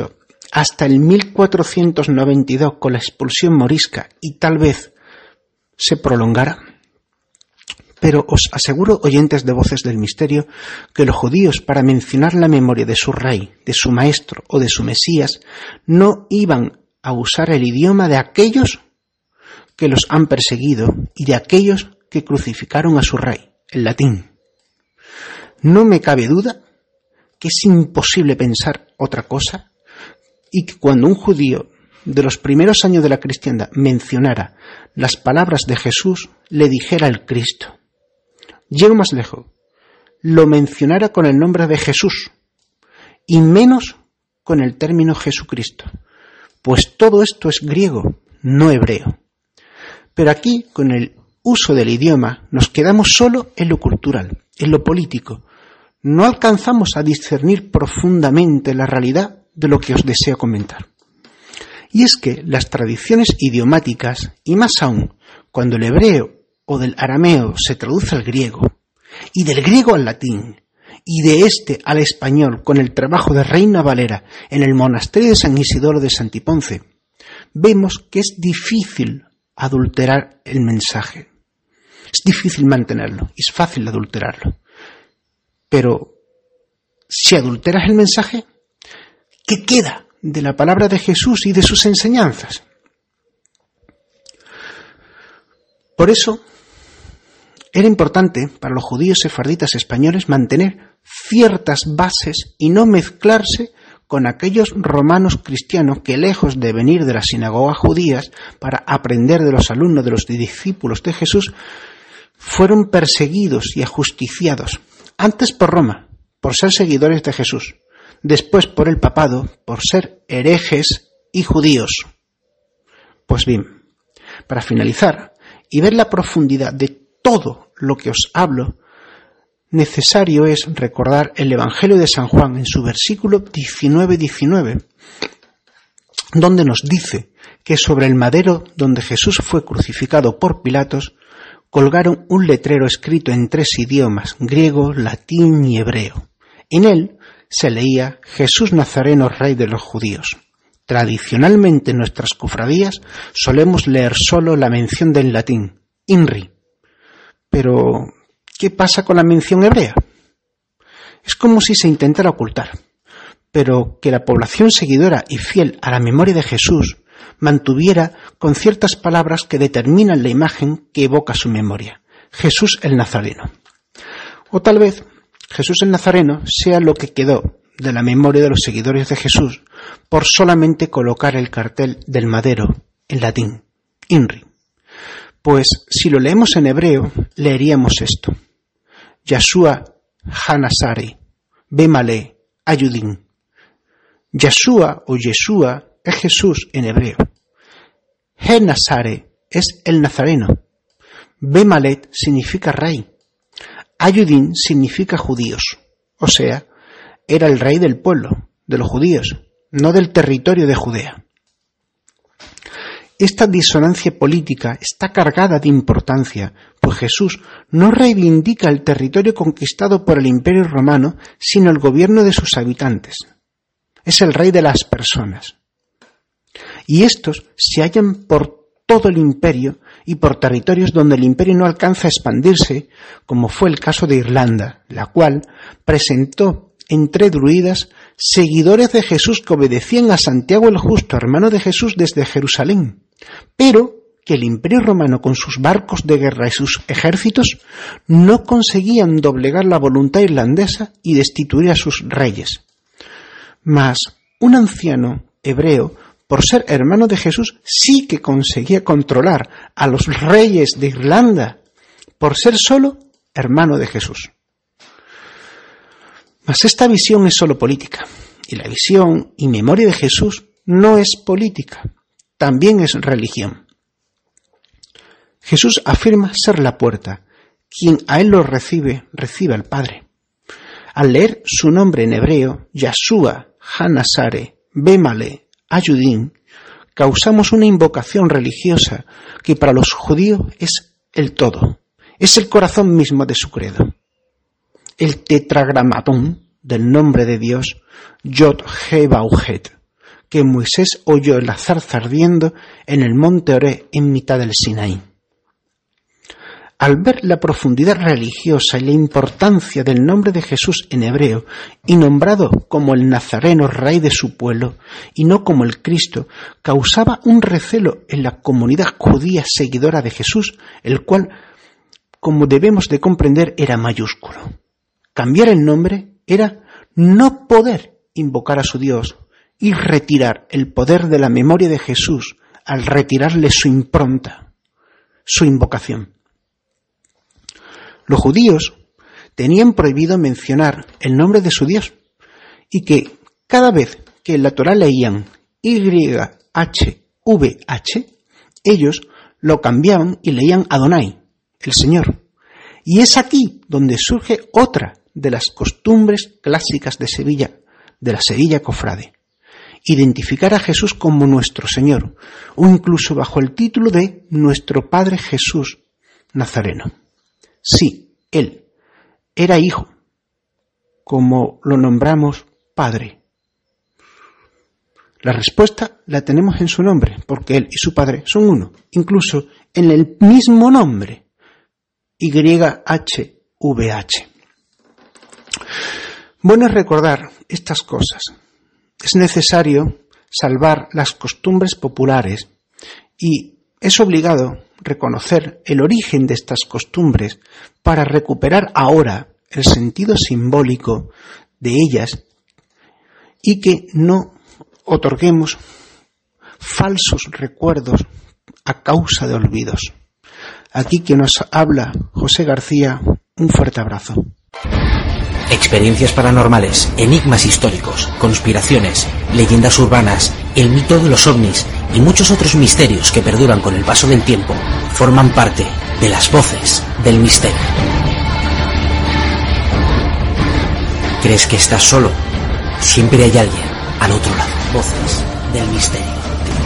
hasta el 1492 con la expulsión morisca y tal vez se prolongara. Pero os aseguro, oyentes de Voces del Misterio, que los judíos, para mencionar la memoria de su rey, de su maestro o de su Mesías, no iban a usar el idioma de aquellos que los han perseguido y de aquellos que crucificaron a su rey, el latín. No me cabe duda que es imposible pensar otra cosa y que cuando un judío de los primeros años de la cristiandad mencionara las palabras de Jesús, le dijera el Cristo. Llego más lejos, lo mencionara con el nombre de Jesús y menos con el término Jesucristo, pues todo esto es griego, no hebreo. Pero aquí, con el uso del idioma, nos quedamos solo en lo cultural, en lo político. No alcanzamos a discernir profundamente la realidad de lo que os deseo comentar. Y es que las tradiciones idiomáticas, y más aún cuando el hebreo o del arameo se traduce al griego, y del griego al latín, y de este al español con el trabajo de Reina Valera en el monasterio de San Isidoro de Santiponce, vemos que es difícil adulterar el mensaje. Es difícil mantenerlo, es fácil adulterarlo. Pero, si adulteras el mensaje, ¿qué queda de la palabra de Jesús y de sus enseñanzas? Por eso, era importante para los judíos sefarditas españoles mantener ciertas bases y no mezclarse con aquellos romanos cristianos que, lejos de venir de las sinagogas judías para aprender de los alumnos de los discípulos de Jesús, fueron perseguidos y ajusticiados, antes por Roma, por ser seguidores de Jesús, después por el papado, por ser herejes y judíos. Pues bien, para finalizar y ver la profundidad de todo lo que os hablo, necesario es recordar el Evangelio de San Juan en su versículo 19, donde nos dice que sobre el madero donde Jesús fue crucificado por Pilatos colgaron un letrero escrito en 3 idiomas, griego, latín y hebreo. En él se leía Jesús Nazareno, Rey de los Judíos. Tradicionalmente en nuestras cofradías solemos leer solo la mención del latín, INRI. Pero, ¿qué pasa con la mención hebrea? Es como si se intentara ocultar, pero que la población seguidora y fiel a la memoria de Jesús mantuviera con ciertas palabras que determinan la imagen que evoca su memoria. Jesús el Nazareno. O tal vez Jesús el Nazareno sea lo que quedó de la memoria de los seguidores de Jesús por solamente colocar el cartel del madero en latín, INRI. Pues si lo leemos en hebreo, leeríamos esto. Yashua Hanasari, Bemale, Ayudín. Yashua o Yeshua es Jesús en hebreo. Henasare es el Nazareno. Bemalet significa rey. Ayudín significa judíos. O sea, era el rey del pueblo, de los judíos, no del territorio de Judea. Esta disonancia política está cargada de importancia, pues Jesús no reivindica el territorio conquistado por el Imperio Romano, sino el gobierno de sus habitantes. Es el rey de las personas. Y estos se hallan por todo el imperio y por territorios donde el imperio no alcanza a expandirse, como fue el caso de Irlanda, la cual presentó entre druidas seguidores de Jesús que obedecían a Santiago el Justo, hermano de Jesús, desde Jerusalén, pero que el Imperio Romano con sus barcos de guerra y sus ejércitos no conseguían doblegar la voluntad irlandesa y destituir a sus reyes. Mas un anciano hebreo, por ser hermano de Jesús, sí que conseguía controlar a los reyes de Irlanda, por ser solo hermano de Jesús. Mas esta visión es solo política, y la visión y memoria de Jesús no es política, también es religión. Jesús afirma ser la puerta. Quien a él lo recibe, recibe al Padre. Al leer su nombre en hebreo, Yashua, Hanasare, Bemale, Ayudín, causamos una invocación religiosa que para los judíos es el todo, es el corazón mismo de su credo. El tetragramatón del nombre de Dios, Yod He Bauhet, que Moisés oyó en la zarza ardiendo en el monte Oreb en mitad del Sinaí. Al ver la profundidad religiosa y la importancia del nombre de Jesús en hebreo y nombrado como el Nazareno rey de su pueblo y no como el Cristo, causaba un recelo en la comunidad judía seguidora de Jesús, el cual, como debemos de comprender, era mayúsculo. Cambiar el nombre era no poder invocar a su Dios y retirar el poder de la memoria de Jesús al retirarle su impronta, su invocación. Los judíos tenían prohibido mencionar el nombre de su Dios y que cada vez que en la Torá leían YHVH, ellos lo cambiaban y leían Adonai, el Señor. Y es aquí donde surge otra de las costumbres clásicas de Sevilla, de la Sevilla Cofrade: identificar a Jesús como nuestro Señor, o incluso bajo el título de nuestro Padre Jesús Nazareno. Sí, Él era hijo, como lo nombramos Padre. La respuesta la tenemos en su nombre, porque Él y su Padre son uno, incluso en el mismo nombre, YHVH. Bueno es recordar estas cosas. Es necesario salvar las costumbres populares y es obligado reconocer el origen de estas costumbres para recuperar ahora el sentido simbólico de ellas y que no otorguemos falsos recuerdos a causa de olvidos. Aquí que nos habla José García, un fuerte abrazo. Experiencias paranormales, enigmas históricos, conspiraciones, leyendas urbanas, el mito de los ovnis y muchos otros misterios que perduran con el paso del tiempo forman parte de las voces del misterio. ¿Crees que estás solo? Siempre hay alguien al otro lado. Voces del misterio.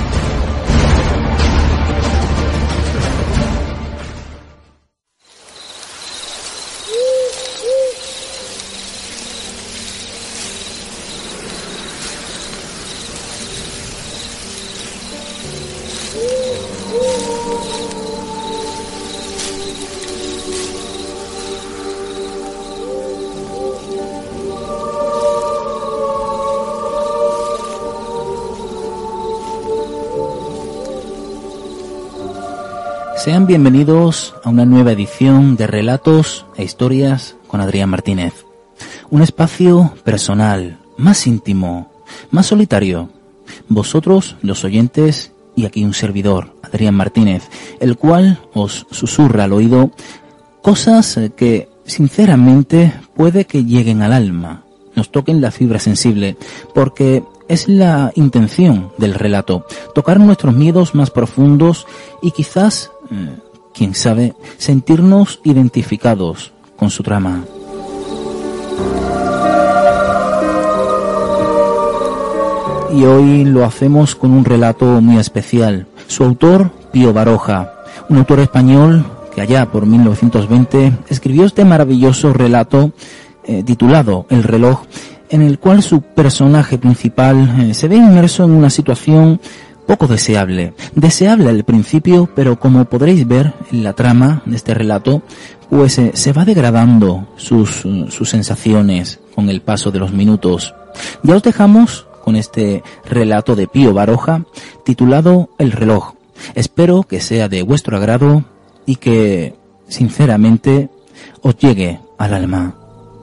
Sean bienvenidos a una nueva edición de Relatos e Historias con Adrián Martínez. Un espacio personal, más íntimo, más solitario. Vosotros, los oyentes, y aquí un servidor, Adrián Martínez, el cual os susurra al oído cosas que, sinceramente, puede que lleguen al alma, nos toquen la fibra sensible, porque es la intención del relato, tocar nuestros miedos más profundos y quizás, quién sabe, sentirnos identificados con su trama. Y hoy lo hacemos con un relato muy especial. Su autor, Pío Baroja, un autor español que allá por 1920 escribió este maravilloso relato titulado El reloj, en el cual su personaje principal se ve inmerso en una situación poco deseable. Deseable al principio, pero como podréis ver en la trama de este relato, pues se va degradando sus sensaciones con el paso de los minutos. Ya os dejamos con este relato de Pío Baroja titulado El reloj. Espero que sea de vuestro agrado y que, sinceramente, os llegue al alma.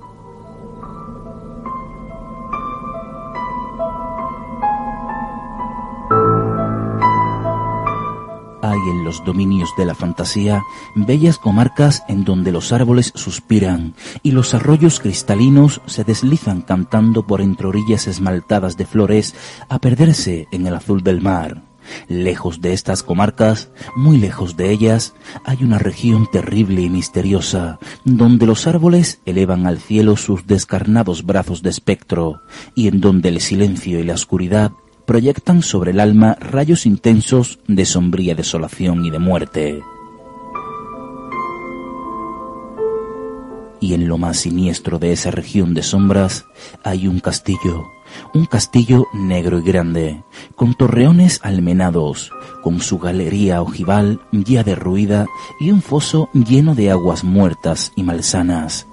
Hay en los dominios de la fantasía bellas comarcas en donde los árboles suspiran y los arroyos cristalinos se deslizan cantando por entre orillas esmaltadas de flores a perderse en el azul del mar. Lejos de estas comarcas, muy lejos de ellas, hay una región terrible y misteriosa, donde los árboles elevan al cielo sus descarnados brazos de espectro, y en donde el silencio y la oscuridad proyectan sobre el alma rayos intensos de sombría desolación y de muerte. Y en lo más siniestro de esa región de sombras hay un castillo, Un castillo negro y grande, con torreones almenados, con su galería ojival ya derruida y un foso lleno de aguas muertas y malsanas.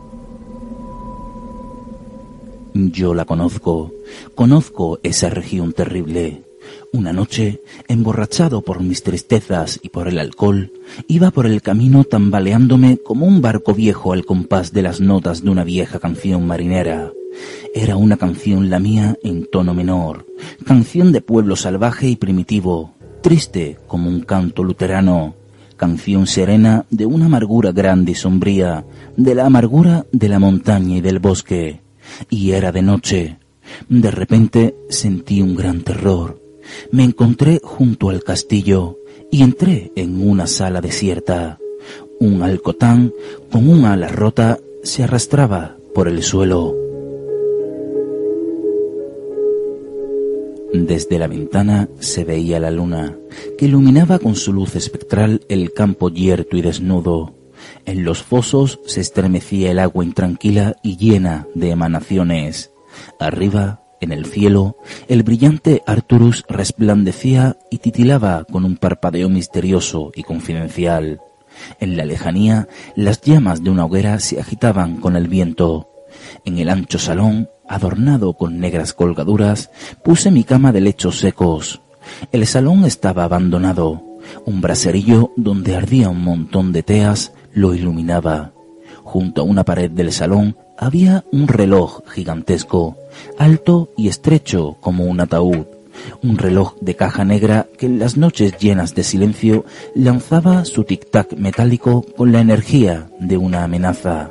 Yo la conozco esa región terrible. Una noche, emborrachado por mis tristezas y por el alcohol, iba por el camino tambaleándome como un barco viejo al compás de las notas de una vieja canción marinera. Era una canción la mía en tono menor, canción de pueblo salvaje y primitivo, triste como un canto luterano, canción serena de una amargura grande y sombría, de la amargura de la montaña y del bosque. Y era de noche. De repente sentí un gran terror. Me encontré junto al castillo y entré en una sala desierta. Un alcotán con un ala rota se arrastraba por el suelo. Desde la ventana se veía la luna, que iluminaba con su luz espectral el campo yerto y desnudo. En los fosos se estremecía el agua intranquila y llena de emanaciones. Arriba, en el cielo, el brillante Arcturus resplandecía y titilaba con un parpadeo misterioso y confidencial. En la lejanía, las llamas de una hoguera se agitaban con el viento. En el ancho salón, adornado con negras colgaduras, puse mi cama de lechos secos. El salón estaba abandonado. Un braserillo donde ardía un montón de teas lo iluminaba. Junto a una pared del salón había un reloj gigantesco, alto y estrecho como un ataúd. Un reloj de caja negra que en las noches llenas de silencio lanzaba su tic-tac metálico con la energía de una amenaza.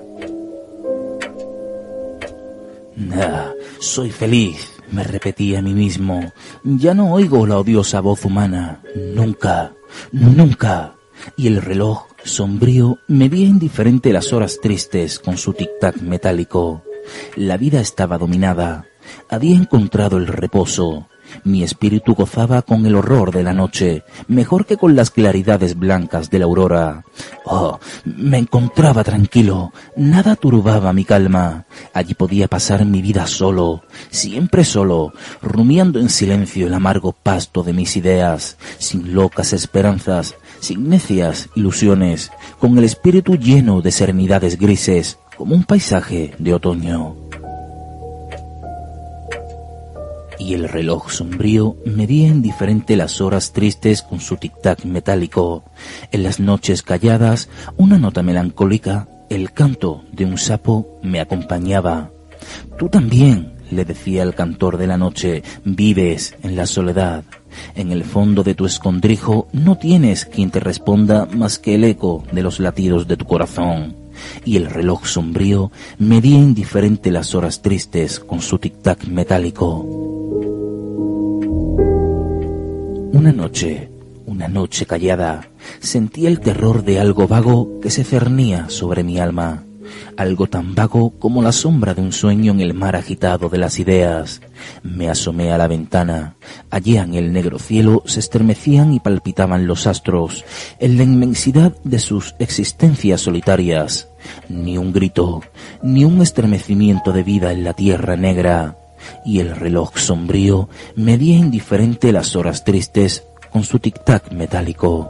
Soy feliz, me repetí a mí mismo. Ya no oigo la odiosa voz humana. Nunca, nunca. Y el reloj sombrío me veía indiferente las horas tristes con su tic-tac metálico. La vida estaba dominada. Había encontrado el reposo. Mi espíritu gozaba con el horror de la noche, mejor que con las claridades blancas de la aurora. Me encontraba tranquilo, nada turbaba mi calma. Allí podía pasar mi vida solo, siempre solo, rumiando en silencio el amargo pasto de mis ideas, sin locas esperanzas, sin necias ilusiones, con el espíritu lleno de serenidades grises, como un paisaje de otoño. Y el reloj sombrío medía indiferente las horas tristes con su tic-tac metálico. En las noches calladas, una nota melancólica, el canto de un sapo, me acompañaba. Tú también, le decía el cantor de la noche, vives en la soledad. En el fondo de tu escondrijo no tienes quien te responda más que el eco de los latidos de tu corazón. Y el reloj sombrío medía indiferente las horas tristes con su tic-tac metálico. Una noche callada, sentí el terror de algo vago que se cernía sobre mi alma, algo tan vago como la sombra de un sueño en el mar agitado de las ideas. Me asomé a la ventana. Allí en el negro cielo se estremecían y palpitaban los astros, en la inmensidad de sus existencias solitarias. Ni un grito, ni un estremecimiento de vida en la tierra negra. Y el reloj sombrío medía indiferente las horas tristes con su tic-tac metálico.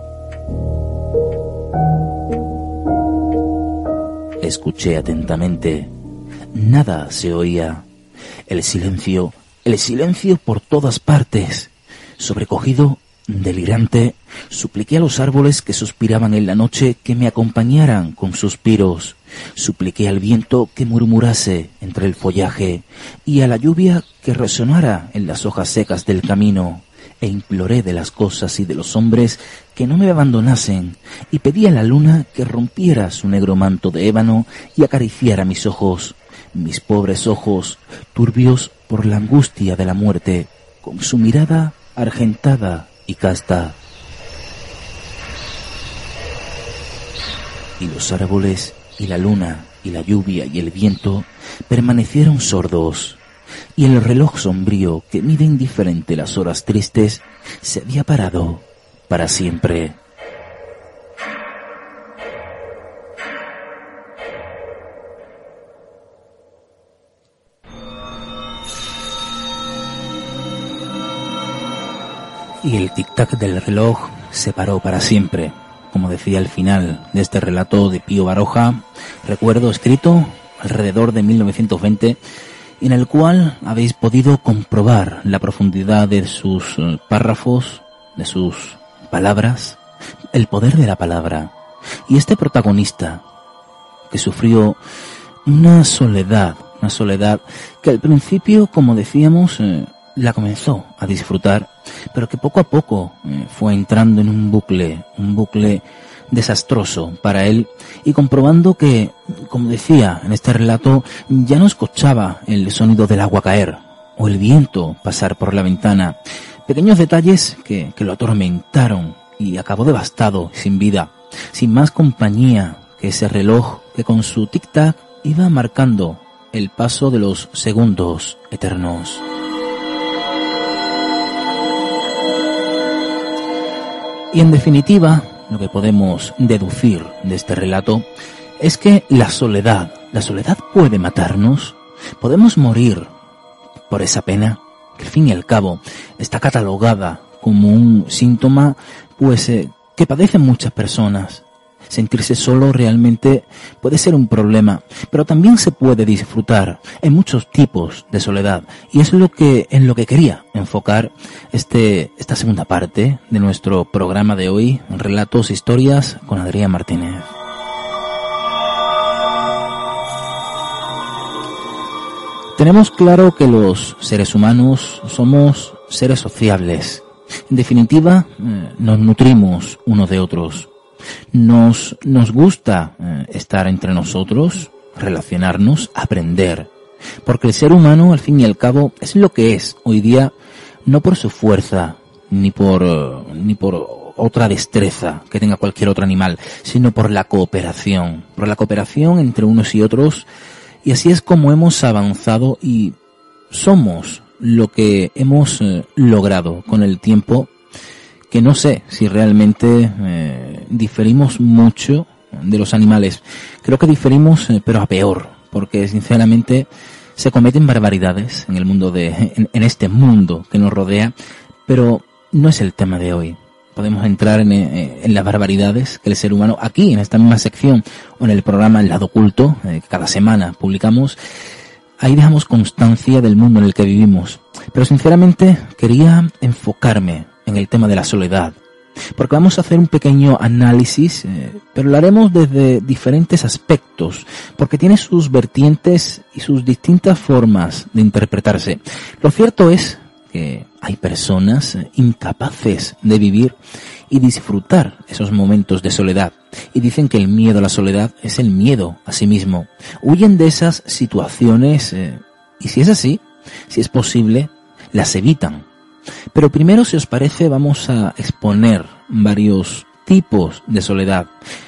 Escuché atentamente. Nada se oía. El silencio por todas partes. Sobrecogido, delirante, supliqué a los árboles que suspiraban en la noche que me acompañaran con suspiros. Supliqué al viento que murmurase entre el follaje y a la lluvia que resonara en las hojas secas del camino, e imploré de las cosas y de los hombres que no me abandonasen, y pedí a la luna que rompiera su negro manto de ébano y acariciara mis ojos, mis pobres ojos, turbios por la angustia de la muerte, con su mirada argentada y casta. Y los árboles y la luna y la lluvia y el viento permanecieron sordos, y el reloj sombrío que mide indiferente las horas tristes se había parado para siempre. Y el tic-tac del reloj se paró para siempre, como decía el final de este relato de Pío Baroja, recuerdo escrito alrededor de 1920, en el cual habéis podido comprobar la profundidad de sus párrafos, de sus palabras, el poder de la palabra. Y este protagonista, que sufrió una soledad que al principio, como decíamos, la comenzó a disfrutar, pero que poco a poco fue entrando en un bucle desastroso para él, y comprobando que, como decía en este relato, ya no escuchaba el sonido del agua caer o el viento pasar por la ventana, pequeños detalles que lo atormentaron, y acabó devastado, sin vida, sin más compañía que ese reloj que con su tic-tac iba marcando el paso de los segundos eternos. Y en definitiva, lo que podemos deducir de este relato es que la soledad puede matarnos. Podemos morir por esa pena, que al fin y al cabo está catalogada como un síntoma que padecen muchas personas. Sentirse solo realmente puede ser un problema, pero también se puede disfrutar en muchos tipos de soledad, y es en lo que quería enfocar esta segunda parte de nuestro programa de hoy, Relatos, Historias con Adrián Martínez. Tenemos claro que los seres humanos somos seres sociables. En definitiva, nos nutrimos unos de otros. Nos gusta estar entre nosotros, relacionarnos, aprender. Porque el ser humano, al fin y al cabo, es lo que es hoy día, no por su fuerza, ni por otra destreza que tenga cualquier otro animal, sino por la cooperación entre unos y otros. Y así es como hemos avanzado y somos lo que hemos logrado con el tiempo, que no sé si realmente diferimos mucho de los animales. Creo que diferimos, pero a peor, porque sinceramente se cometen barbaridades en el mundo en este mundo que nos rodea, pero no es el tema de hoy. Podemos entrar en las barbaridades que el ser humano, aquí en esta misma sección o en el programa El Lado Oculto, que cada semana publicamos. Ahí dejamos constancia del mundo en el que vivimos. Pero sinceramente quería enfocarme en el tema de la soledad, porque vamos a hacer un pequeño análisis, pero lo haremos desde diferentes aspectos, porque tiene sus vertientes y sus distintas formas de interpretarse. Lo cierto es que hay personas incapaces de vivir y disfrutar esos momentos de soledad, y dicen que el miedo a la soledad es el miedo a sí mismo. Huyen de esas situaciones y si es así, si es posible, las evitan. Pero primero, si os parece, vamos a exponer varios tipos de soledad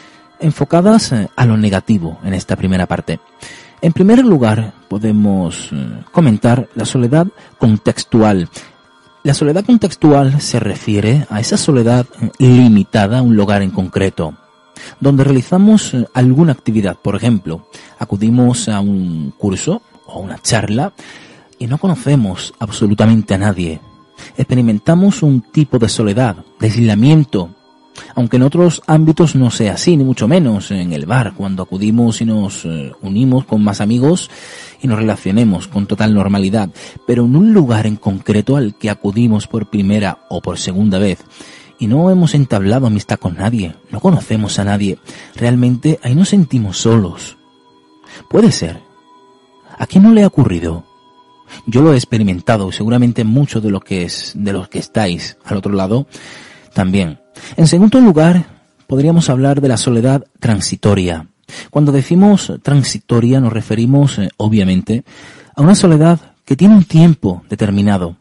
enfocadas a lo negativo en esta primera parte. En primer lugar, podemos comentar la soledad contextual. La soledad contextual se refiere a esa soledad limitada a un lugar en concreto, donde realizamos alguna actividad. Por ejemplo, acudimos a un curso o a una charla y no conocemos absolutamente a nadie. Experimentamos un tipo de soledad, de aislamiento, aunque en otros ámbitos no sea así, ni mucho menos en el bar, cuando acudimos y nos unimos con más amigos y nos relacionemos con total normalidad. Pero en un lugar en concreto al que acudimos por primera o por segunda vez y no hemos entablado amistad con nadie, no conocemos a nadie, realmente ahí nos sentimos solos. Puede ser. ¿A quién no le ha ocurrido? Yo lo he experimentado, seguramente muchos de los que estáis al otro lado también. En segundo lugar, podríamos hablar de la soledad transitoria. Cuando decimos transitoria nos referimos, obviamente, a una soledad que tiene un tiempo determinado.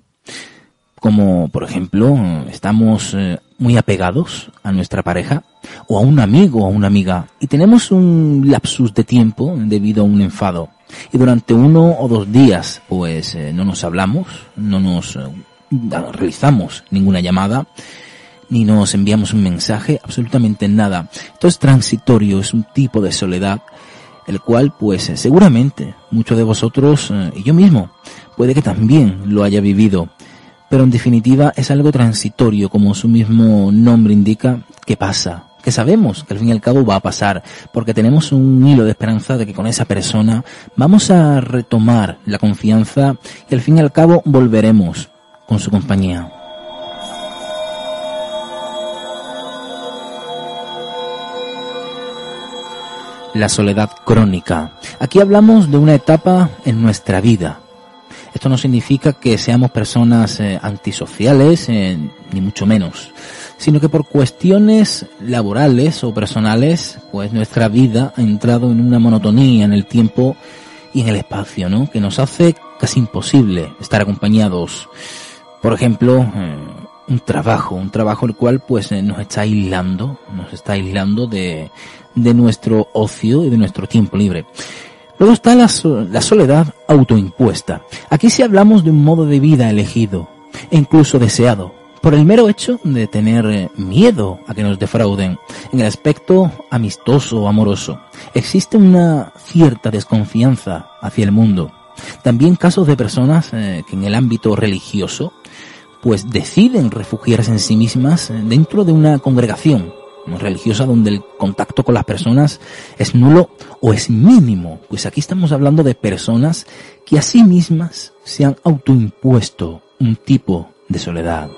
Como, por ejemplo, estamos muy apegados a nuestra pareja o a un amigo o a una amiga y tenemos un lapsus de tiempo debido a un enfado. Y durante 1 o 2 días, pues no nos hablamos, no nos realizamos ninguna llamada, ni nos enviamos un mensaje, absolutamente nada. Entonces, transitorio es un tipo de soledad, el cual, pues seguramente muchos de vosotros y yo mismo, puede que también lo haya vivido. pero en definitiva es algo transitorio, como su mismo nombre indica, que pasa, que sabemos que al fin y al cabo va a pasar, porque tenemos un hilo de esperanza de que con esa persona vamos a retomar la confianza y al fin y al cabo volveremos con su compañía. La soledad crónica. Aquí hablamos de una etapa en nuestra vida. Esto no significa que seamos personas antisociales, ni mucho menos, sino que por cuestiones laborales o personales, pues nuestra vida ha entrado en una monotonía en el tiempo y en el espacio, ¿no? Que nos hace casi imposible estar acompañados. Por ejemplo, un trabajo el cual pues nos está aislando de nuestro ocio y de nuestro tiempo libre. Luego está la soledad autoimpuesta. Aquí sí hablamos de un modo de vida elegido e incluso deseado, por el mero hecho de tener miedo a que nos defrauden. En el aspecto amistoso o amoroso, existe una cierta desconfianza hacia el mundo. También casos de personas que en el ámbito religioso pues deciden refugiarse en sí mismas dentro de una congregación religiosa donde el contacto con las personas es nulo o es mínimo. Pues aquí estamos hablando de personas que a sí mismas se han autoimpuesto un tipo de soledad.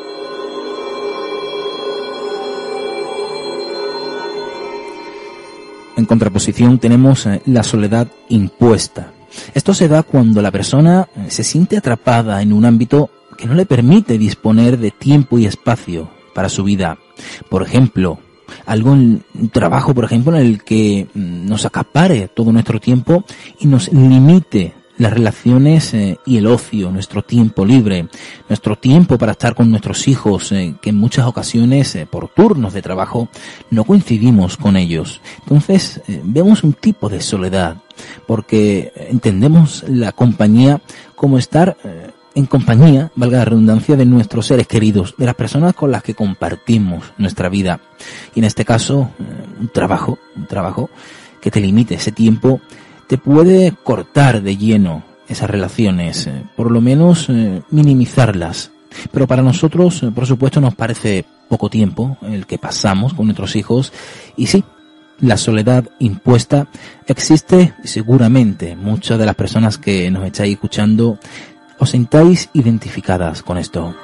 En contraposición tenemos la soledad impuesta. Esto se da cuando la persona se siente atrapada en un ámbito que no le permite disponer de tiempo y espacio para su vida. Por ejemplo, un trabajo, por ejemplo, en el que nos acapare todo nuestro tiempo y nos limite las relaciones y el ocio, nuestro tiempo libre, nuestro tiempo para estar con nuestros hijos, que en muchas ocasiones por turnos de trabajo no coincidimos con ellos. Entonces vemos un tipo de soledad, porque entendemos la compañía como estar en compañía, valga la redundancia, de nuestros seres queridos, de las personas con las que compartimos nuestra vida. Y en este caso, un trabajo que te limite ese tiempo, te puede cortar de lleno esas relaciones, por lo menos minimizarlas. Pero para nosotros, por supuesto, nos parece poco tiempo el que pasamos con nuestros hijos. Y sí, la soledad impuesta existe y seguramente muchas de las personas que nos estáis escuchando os sintáis identificadas con esto.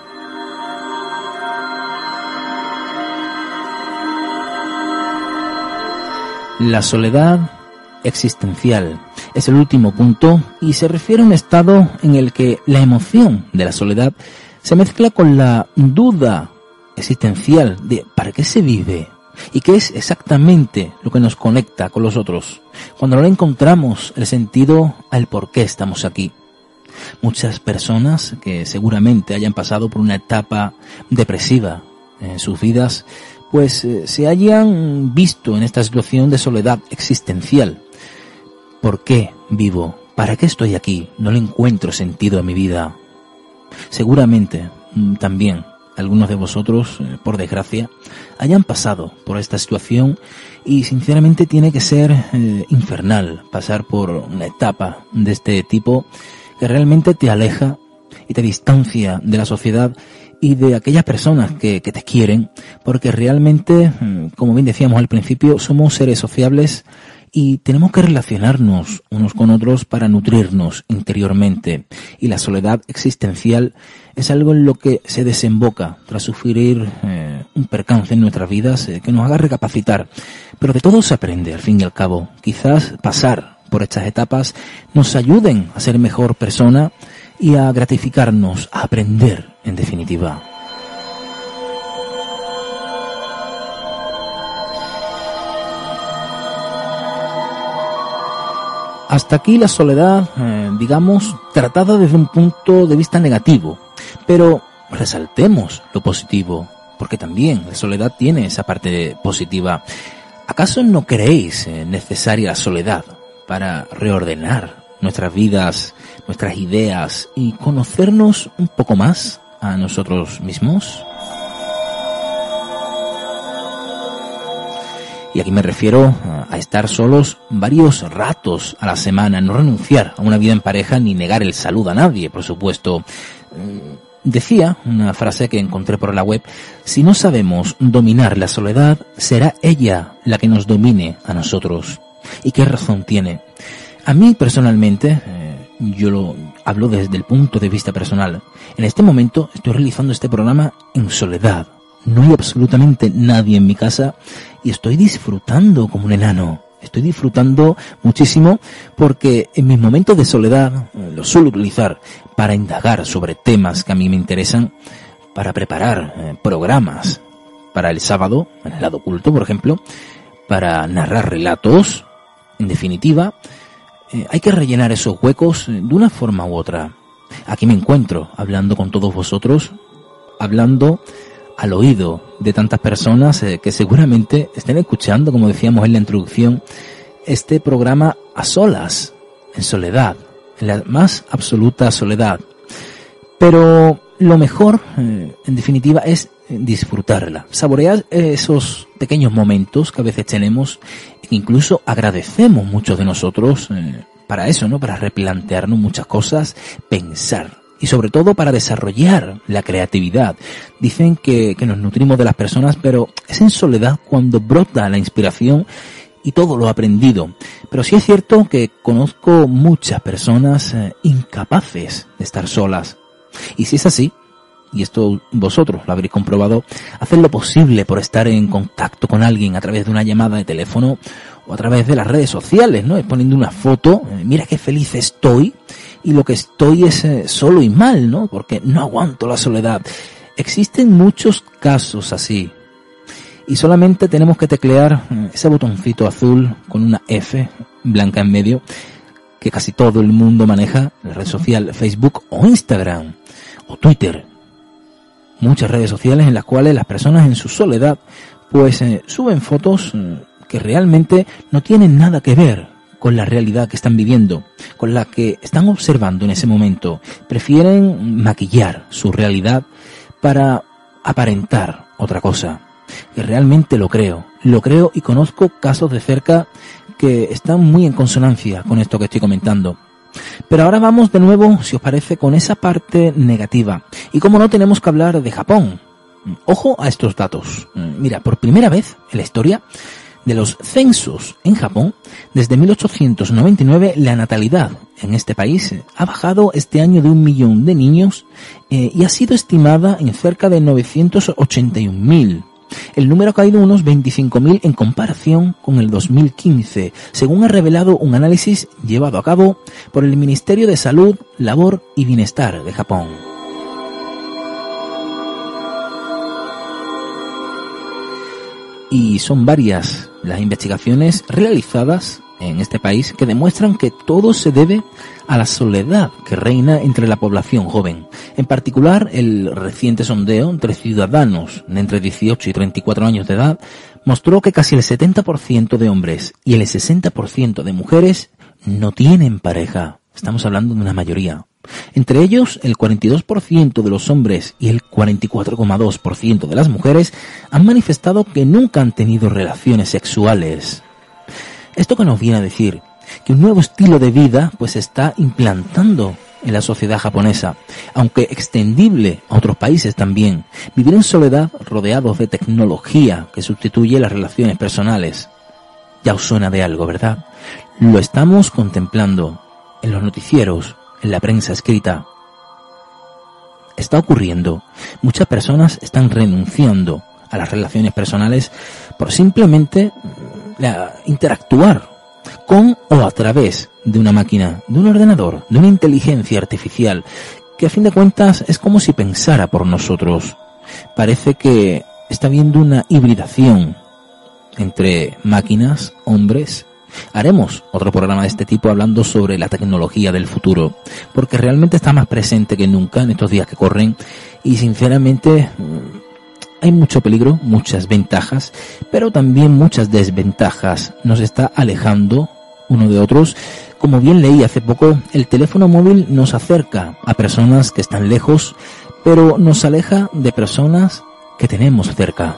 La soledad existencial es el último punto y se refiere a un estado en el que la emoción de la soledad se mezcla con la duda existencial de ¿para qué se vive? ¿Y qué es exactamente lo que nos conecta con los otros? Cuando no le encontramos el sentido al por qué estamos aquí. Muchas personas que seguramente hayan pasado por una etapa depresiva en sus vidas, pues se hayan visto en esta situación de soledad existencial. ¿Por qué vivo? ¿Para qué estoy aquí? No le encuentro sentido a mi vida. Seguramente también algunos de vosotros, por desgracia, hayan pasado por esta situación y sinceramente tiene que ser infernal pasar por una etapa de este tipo que realmente te aleja y te distancia de la sociedad y de aquellas personas que te quieren, porque realmente, como bien decíamos al principio, somos seres sociables y tenemos que relacionarnos unos con otros para nutrirnos interiormente. Y la soledad existencial es algo en lo que se desemboca tras sufrir un percance en nuestras vidas que nos haga recapacitar. Pero de todo se aprende, al fin y al cabo. Quizás pasar por estas etapas nos ayuden a ser mejor persona y a gratificarnos, a aprender, en definitiva. Hasta aquí la soledad, digamos, tratada desde un punto de vista negativo, pero resaltemos lo positivo, porque también la soledad tiene esa parte positiva. ¿Acaso no creéis necesaria la soledad para reordenar nuestras vidas, nuestras ideas y conocernos un poco más a nosotros mismos? Y aquí me refiero a estar solos varios ratos a la semana, no renunciar a una vida en pareja ni negar el saludo a nadie, por supuesto. decía una frase que encontré por la web: si no sabemos dominar la soledad, será ella la que nos domine a nosotros. ¿Y qué razón tiene? A mí personalmente, yo lo hablo desde el punto de vista personal. En este momento estoy realizando este programa en soledad. No hay absolutamente nadie en mi casa y estoy disfrutando como un enano. Estoy disfrutando muchísimo porque en mis momentos de soledad los suelo utilizar para indagar sobre temas que a mí me interesan, para preparar programas para el sábado, en el lado oculto, por ejemplo, para narrar relatos. En definitiva, hay que rellenar esos huecos de una forma u otra. Aquí me encuentro hablando con todos vosotros, hablando al oído de tantas personas que seguramente estén escuchando, como decíamos en la introducción, este programa a solas, en soledad, en la más absoluta soledad. Pero lo mejor, en definitiva, es disfrutarla, saborear esos pequeños momentos que a veces tenemos, e incluso agradecemos muchos de nosotros para eso, ¿no? Para replantearnos muchas cosas, pensar. Y sobre todo para desarrollar la creatividad. Dicen que nos nutrimos de las personas, pero es en soledad cuando brota la inspiración y todo lo aprendido. Pero sí es cierto que conozco muchas personas incapaces de estar solas. Y si es así, y esto vosotros lo habréis comprobado, haced lo posible por estar en contacto con alguien a través de una llamada de teléfono o a través de las redes sociales, ¿no? Poniendo una foto, mira qué feliz estoy, y lo que estoy es solo y mal, ¿no? Porque no aguanto la soledad. Existen muchos casos así. Y solamente tenemos que teclear ese botoncito azul con una F blanca en medio, que casi todo el mundo maneja, la red social Facebook o Instagram o Twitter. Muchas redes sociales en las cuales las personas en su soledad pues suben fotos que realmente no tienen nada que ver con la realidad que están viviendo, con la que están observando en ese momento. Prefieren maquillar su realidad para aparentar otra cosa. Que realmente lo creo y conozco casos de cerca que están muy en consonancia con esto que estoy comentando. Pero ahora vamos de nuevo, si os parece, con esa parte negativa. Y como no, tenemos que hablar de Japón. Ojo a estos datos. Mira, por primera vez en la historia de los censos en Japón, desde 1899 la natalidad en este país ha bajado este año de 1 millón de niños y ha sido estimada en cerca de 981.000. El número ha caído unos 25.000 en comparación con el 2015, según ha revelado un análisis llevado a cabo por el Ministerio de Salud, Labor y Bienestar de Japón. Y son varias las investigaciones realizadas en este país que demuestran que todo se debe a la soledad que reina entre la población joven. En particular, el reciente sondeo entre ciudadanos de entre 18 y 34 años de edad mostró que casi el 70% de hombres y el 60% de mujeres no tienen pareja. Estamos hablando de una mayoría. Entre ellos, el 42% de los hombres y el 44,2% de las mujeres han manifestado que nunca han tenido relaciones sexuales. ¿Esto qué nos viene a decir? Que un nuevo estilo de vida pues se está implantando en la sociedad japonesa, aunque extendible a otros países también. Vivir en soledad rodeados de tecnología que sustituye las relaciones personales. Ya os suena de algo, ¿verdad? Lo estamos contemplando en los noticieros, en la prensa escrita. Está ocurriendo. Muchas personas están renunciando a las relaciones personales por simplemente interactuar con o a través de una máquina, de un ordenador, de una inteligencia artificial, que a fin de cuentas es como si pensara por nosotros. Parece que está habiendo una hibridación entre máquinas, hombres. Haremos otro programa de este tipo hablando sobre la tecnología del futuro, porque realmente está más presente que nunca en estos días que corren y sinceramente hay mucho peligro, muchas ventajas, pero también muchas desventajas. Nos está alejando uno de otros. Como bien leí hace poco, el teléfono móvil nos acerca a personas que están lejos, pero nos aleja de personas que tenemos cerca.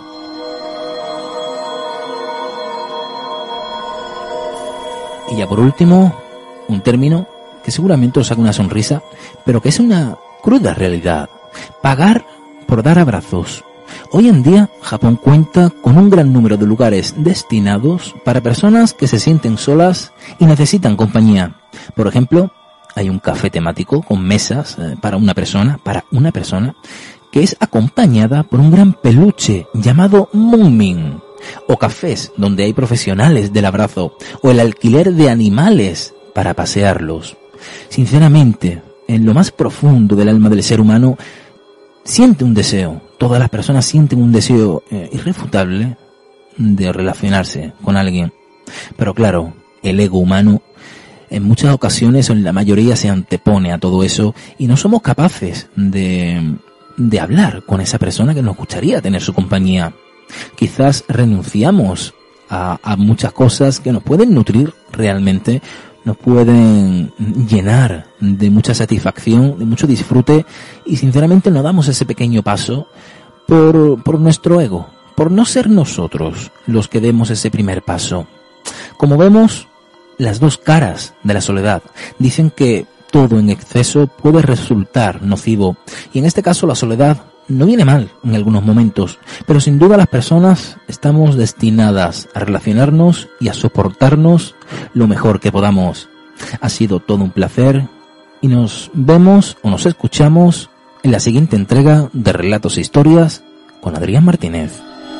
Y ya por último, un término que seguramente os saca una sonrisa, pero que es una cruda realidad. pagar por dar abrazos. Hoy en día, Japón cuenta con un gran número de lugares destinados para personas que se sienten solas y necesitan compañía. Por ejemplo, hay un café temático con mesas para una persona, que es acompañada por un gran peluche llamado Moonmin, o cafés donde hay profesionales del abrazo, o el alquiler de animales para pasearlos. Sinceramente, en lo más profundo del alma del ser humano, siente un deseo, todas las personas sienten un deseo irrefutable de relacionarse con alguien. Pero claro, el ego humano en muchas ocasiones, o en la mayoría, se antepone a todo eso y no somos capaces de hablar con esa persona que nos gustaría tener su compañía. Quizás renunciamos a muchas cosas que nos pueden nutrir realmente, nos pueden llenar de mucha satisfacción, de mucho disfrute, y sinceramente no damos ese pequeño paso por nuestro ego, por no ser nosotros los que demos ese primer paso. Como vemos, las dos caras de la soledad. Dicen que todo en exceso puede resultar nocivo, y en este caso la soledad no viene mal en algunos momentos, pero sin duda las personas estamos destinadas a relacionarnos y a soportarnos lo mejor que podamos. Ha sido todo un placer y nos vemos o nos escuchamos en la siguiente entrega de Relatos e Historias con Adrián Martínez.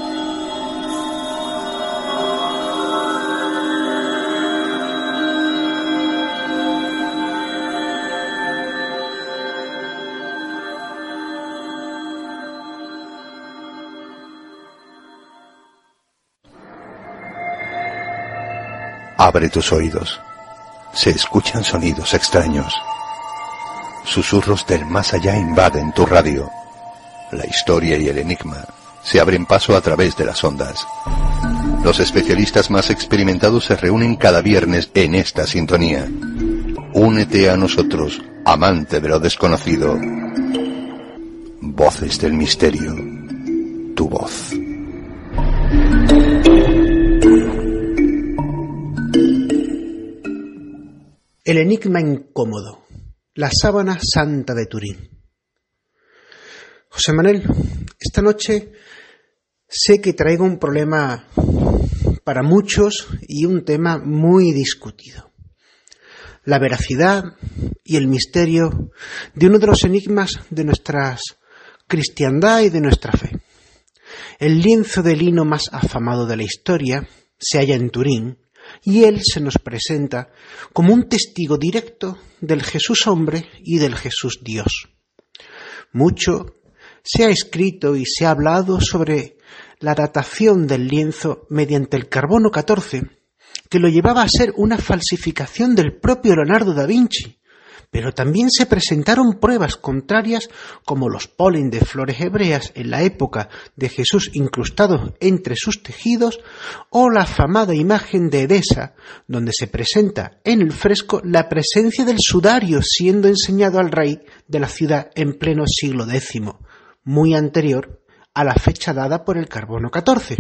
Abre tus oídos. Se escuchan sonidos extraños. Susurros del más allá invaden tu radio. La historia y el enigma se abren paso a través de las ondas. Los especialistas más experimentados se reúnen cada viernes en esta sintonía. Únete a nosotros, amante de lo desconocido. Voces del misterio. Tu voz. El enigma incómodo, la sábana santa de Turín. José Manuel, esta noche sé que traigo un problema para muchos y un tema muy discutido. La veracidad y el misterio de uno de los enigmas de nuestra cristiandad y de nuestra fe. El lienzo de lino más afamado de la historia se halla en Turín, y él se nos presenta como un testigo directo del Jesús hombre y del Jesús Dios. Mucho se ha escrito y se ha hablado sobre la datación del lienzo mediante el carbono 14, que lo llevaba a ser una falsificación del propio Leonardo da Vinci, pero también se presentaron pruebas contrarias como los polen de flores hebreas en la época de Jesús incrustados entre sus tejidos, o la afamada imagen de Edesa, donde se presenta en el fresco la presencia del sudario siendo enseñado al rey de la ciudad en pleno siglo X, muy anterior a la fecha dada por el carbono 14.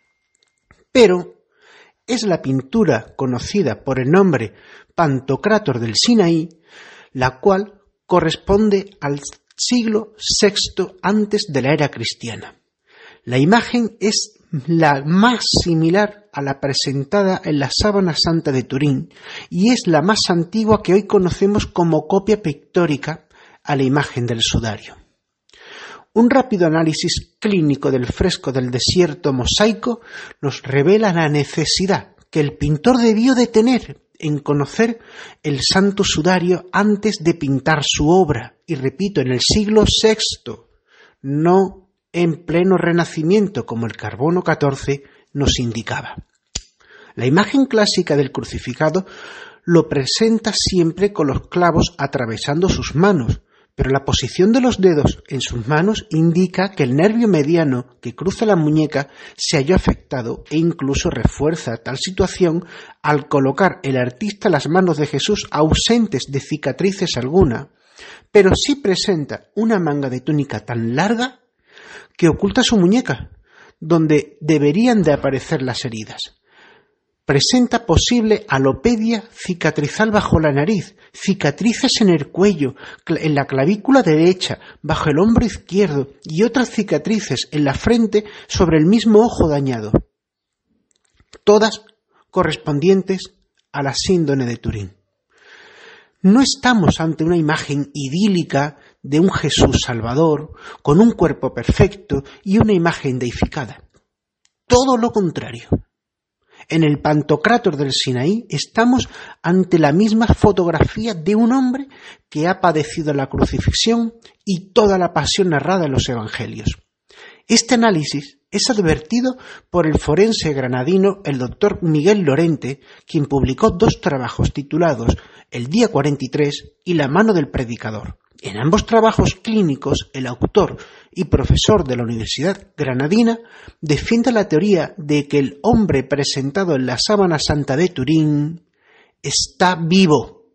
Pero es la pintura conocida por el nombre Pantocrátor del Sinaí, la cual corresponde al siglo VI antes de la era cristiana. La imagen es la más similar a la presentada en la sábana santa de Turín y es la más antigua que hoy conocemos como copia pictórica a la imagen del sudario. Un rápido análisis clínico del fresco del desierto mosaico nos revela la necesidad que el pintor debió de tener en conocer el santo sudario antes de pintar su obra, y repito, en el siglo VI, no en pleno renacimiento como el carbono 14 nos indicaba. La imagen clásica del crucificado lo presenta siempre con los clavos atravesando sus manos, pero la posición de los dedos en sus manos indica que el nervio mediano que cruza la muñeca se halló afectado e incluso refuerza tal situación al colocar el artista las manos de Jesús ausentes de cicatrices alguna, pero sí presenta una manga de túnica tan larga que oculta su muñeca, donde deberían de aparecer las heridas. presenta posible alopecia cicatrizal bajo la nariz, cicatrices en el cuello, en la clavícula derecha, bajo el hombro izquierdo y otras cicatrices en la frente sobre el mismo ojo dañado, todas correspondientes a la síndrome de Turín. No estamos ante una imagen idílica de un Jesús Salvador con un cuerpo perfecto y una imagen deificada. Todo lo contrario. En el Pantocrátor del Sinaí estamos ante la misma fotografía de un hombre que ha padecido la crucifixión y toda la pasión narrada en los Evangelios. Este análisis es advertido por el forense granadino el doctor Miguel Lorente, quien publicó 2 trabajos titulados El día 43 y La mano del predicador. En ambos trabajos clínicos, el autor y profesor de la Universidad Granadina defiende la teoría de que el hombre presentado en la sábana santa de Turín está vivo.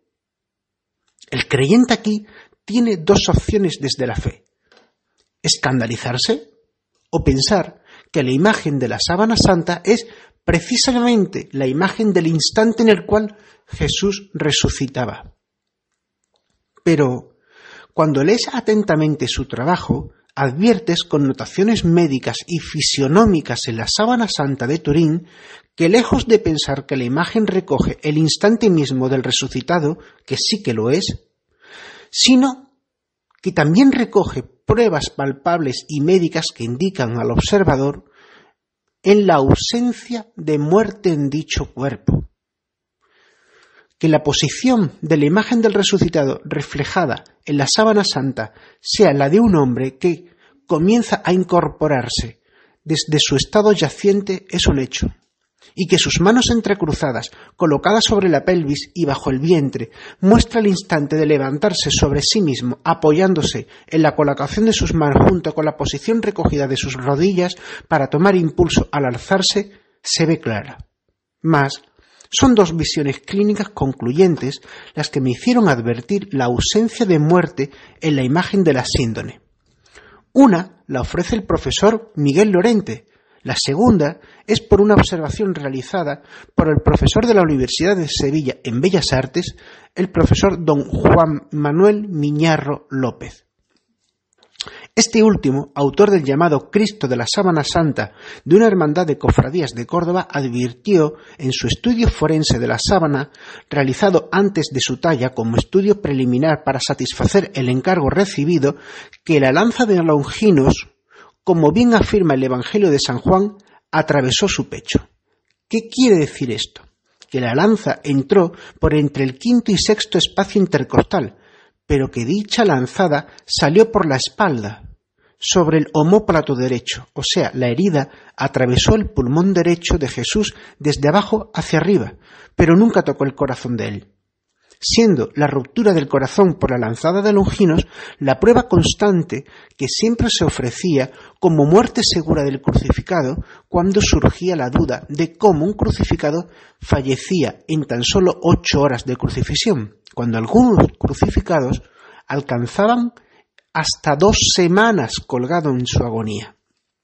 El creyente aquí tiene 2 opciones desde la fe: escandalizarse o pensar que la imagen de la sábana santa es precisamente la imagen del instante en el cual Jesús resucitaba. Pero cuando lees atentamente su trabajo, adviertes connotaciones médicas y fisionómicas en la sábana santa de Turín que, lejos de pensar que la imagen recoge el instante mismo del resucitado, que sí que lo es, sino que también recoge pruebas palpables y médicas que indican al observador en la ausencia de muerte en dicho cuerpo. Que la posición de la imagen del resucitado reflejada en la sábana santa sea la de un hombre que comienza a incorporarse desde su estado yaciente es un hecho, y que sus manos entrecruzadas, colocadas sobre la pelvis y bajo el vientre, muestra el instante de levantarse sobre sí mismo, apoyándose en la colocación de sus manos junto con la posición recogida de sus rodillas para tomar impulso al alzarse, se ve clara. Mas son 2 visiones clínicas concluyentes las que me hicieron advertir la ausencia de muerte en la imagen de la síndrome. Una la ofrece el profesor Miguel Lorente, la segunda es por una observación realizada por el profesor de la Universidad de Sevilla en Bellas Artes, el profesor don Juan Manuel Miñarro López. Este último, autor del llamado Cristo de la Sábana Santa de una hermandad de cofradías de Córdoba, advirtió en su estudio forense de la sábana, realizado antes de su talla como estudio preliminar para satisfacer el encargo recibido, que la lanza de Longinos, como bien afirma el Evangelio de San Juan, atravesó su pecho. ¿Qué quiere decir esto? Que la lanza entró por entre el 5º y 6º espacio intercostal, pero que dicha lanzada salió por la espalda, sobre el omóplato derecho, o sea, la herida atravesó el pulmón derecho de Jesús desde abajo hacia arriba, pero nunca tocó el corazón de él. Siendo la ruptura del corazón por la lanzada de Longinos la prueba constante que siempre se ofrecía como muerte segura del crucificado cuando surgía la duda de cómo un crucificado fallecía en tan solo 8 horas de crucifixión, cuando algunos crucificados alcanzaban hasta 2 semanas colgado en su agonía.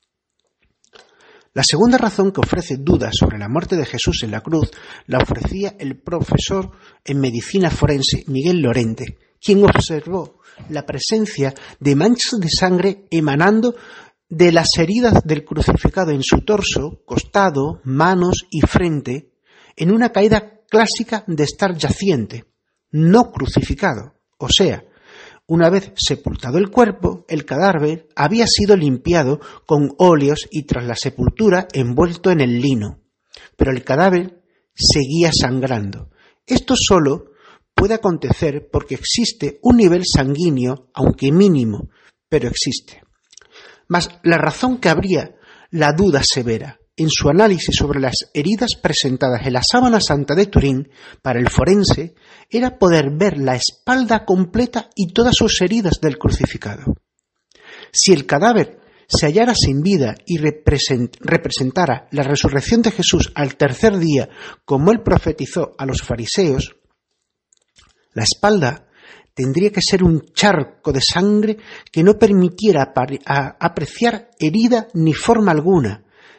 La segunda razón que ofrece dudas sobre la muerte de Jesús en la cruz la ofrecía el profesor en medicina forense Miguel Lorente, quien observó la presencia de manchas de sangre emanando de las heridas del crucificado en su torso, costado, manos y frente, en una caída clásica de estar yaciente, no crucificado, o sea, una vez sepultado el cuerpo, el cadáver había sido limpiado con óleos y tras la sepultura envuelto en el lino, pero el cadáver seguía sangrando. Esto solo puede acontecer porque existe un nivel sanguíneo, aunque mínimo, pero existe. Mas la razón que habría la duda severa en su análisis sobre las heridas presentadas en la sábana santa de Turín para el forense era poder ver la espalda completa y todas sus heridas del crucificado. Si el cadáver se hallara sin vida y representara la resurrección de Jesús al 3er día, como él profetizó a los fariseos, la espalda tendría que ser un charco de sangre que no permitiera apreciar herida ni forma alguna,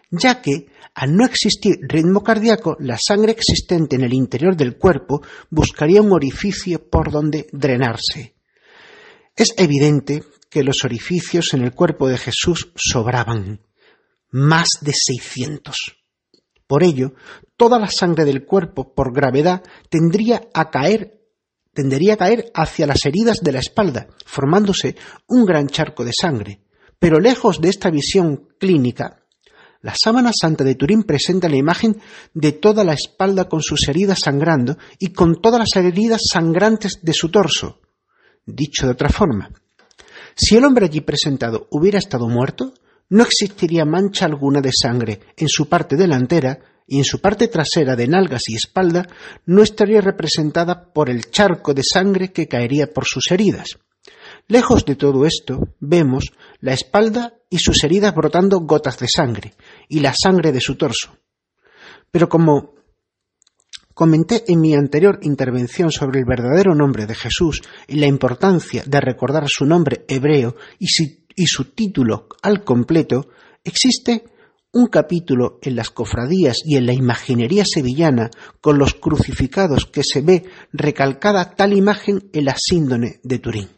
ya que, al no existir ritmo cardíaco, la sangre existente en el interior del cuerpo buscaría un orificio por donde drenarse. Es evidente que los orificios en el cuerpo de Jesús sobraban, más de 600. Por ello, toda la sangre del cuerpo, por gravedad, tendería a caer hacia las heridas de la espalda, formándose un gran charco de sangre. Pero lejos de esta visión clínica, la sábana santa de Turín presenta la imagen de toda la espalda con sus heridas sangrando y con todas las heridas sangrantes de su torso. Dicho de otra forma, si el hombre allí presentado hubiera estado muerto, no existiría mancha alguna de sangre en su parte delantera, y en su parte trasera de nalgas y espalda no estaría representada por el charco de sangre que caería por sus heridas. Lejos de todo esto, vemos la espalda y sus heridas brotando gotas de sangre, y la sangre de su torso. Pero como comenté en mi anterior intervención sobre el verdadero nombre de Jesús y la importancia de recordar su nombre hebreo y su título al completo, existe un capítulo en las cofradías y en la imaginería sevillana con los crucificados que se ve recalcada tal imagen en la síndone de Turín.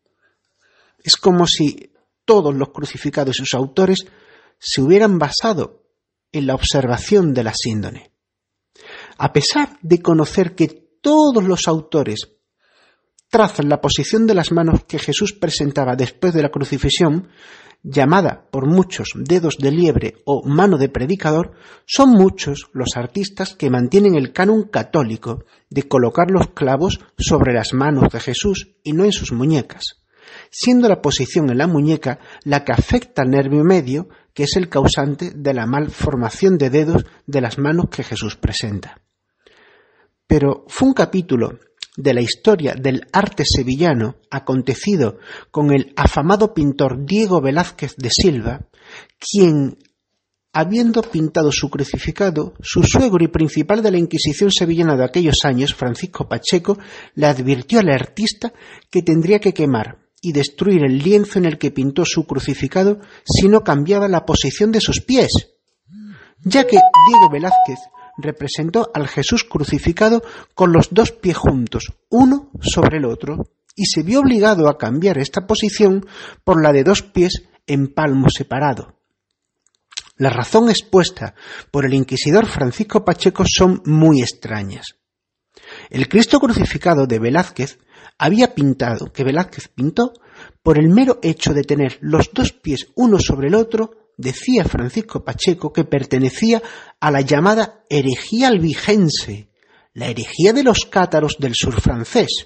Es como si todos los crucificados y sus autores se hubieran basado en la observación de la síndone. A pesar de conocer que todos los autores trazan la posición de las manos que Jesús presentaba después de la crucifixión, llamada por muchos dedos de liebre o mano de predicador, son muchos los artistas que mantienen el canon católico de colocar los clavos sobre las manos de Jesús y no en sus muñecas, siendo la posición en la muñeca la que afecta al nervio medio, que es el causante de la malformación de dedos de las manos que Jesús presenta. Pero fue un capítulo de la historia del arte sevillano acontecido con el afamado pintor Diego Velázquez de Silva, quien, habiendo pintado su crucificado, su suegro y principal de la Inquisición sevillana de aquellos años, Francisco Pacheco, le advirtió al artista que tendría que quemar y destruir el lienzo en el que pintó su crucificado si no cambiaba la posición de sus pies, ya que Diego Velázquez representó al Jesús crucificado con los dos pies juntos, uno sobre el otro, y se vio obligado a cambiar esta posición por la de dos pies en palmo separado. La razón expuesta por el inquisidor Francisco Pacheco son muy extrañas. El Cristo crucificado de Velázquez Velázquez pintó por el mero hecho de tener los dos pies uno sobre el otro. Decía Francisco Pacheco que pertenecía a la llamada herejía albigense, la herejía de los cátaros del sur francés.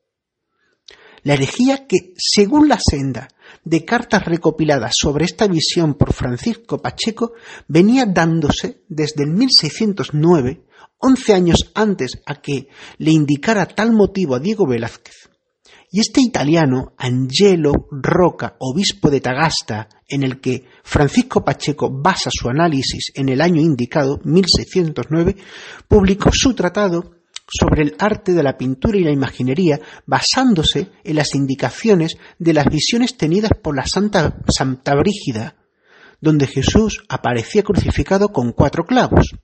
La herejía que, según la senda de cartas recopiladas sobre esta visión por Francisco Pacheco, venía dándose desde el 1609, 11 años antes a que le indicara tal motivo a Diego Velázquez. Y este italiano, Angelo Roca, obispo de Tagasta, en el que Francisco Pacheco basa su análisis en el año indicado, 1609, publicó su tratado sobre el arte de la pintura y la imaginería, basándose en las indicaciones de las visiones tenidas por la Santa Brígida, donde Jesús aparecía crucificado con 4 clavos.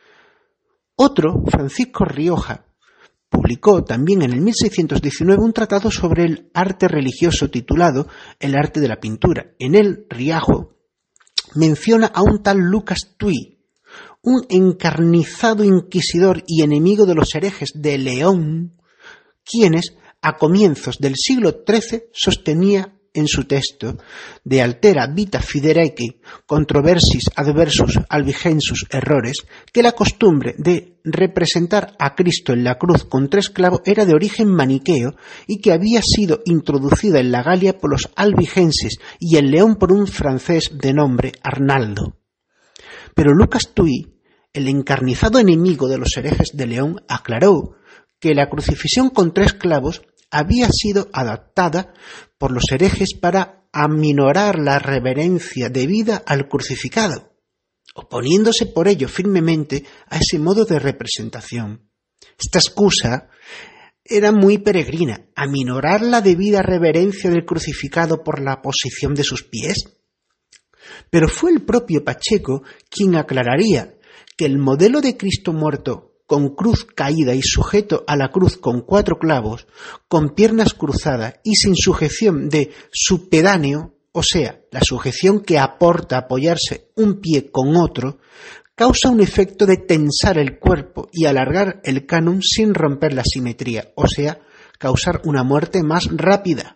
Otro, Francisco Rioja, publicó también en el 1619 un tratado sobre el arte religioso titulado El arte de la pintura. En él, Riajo menciona a un tal Lucas Tuy, un encarnizado inquisidor y enemigo de los herejes de León, quienes, a comienzos del siglo XIII, sostenía en su texto de Altera Vita Fidereque Controversis Adversus Albigensus Errores, que la costumbre de representar a Cristo en la cruz con 3 clavos era de origen maniqueo y que había sido introducida en la Galia por los albigenses y en León por un francés de nombre Arnaldo. Pero Lucas Tuy, el encarnizado enemigo de los herejes de León, aclaró que la crucifixión con 3 clavos había sido adaptada por los herejes para aminorar la reverencia debida al crucificado, oponiéndose por ello firmemente a ese modo de representación. Esta excusa era muy peregrina, aminorar la debida reverencia del crucificado por la posición de sus pies. Pero fue el propio Pacheco quien aclararía que el modelo de Cristo muerto con cruz caída y sujeto a la cruz con 4 clavos, con piernas cruzadas y sin sujeción de supedáneo, o sea, la sujeción que aporta apoyarse un pie con otro, causa un efecto de tensar el cuerpo y alargar el canon sin romper la simetría, o sea, causar una muerte más rápida.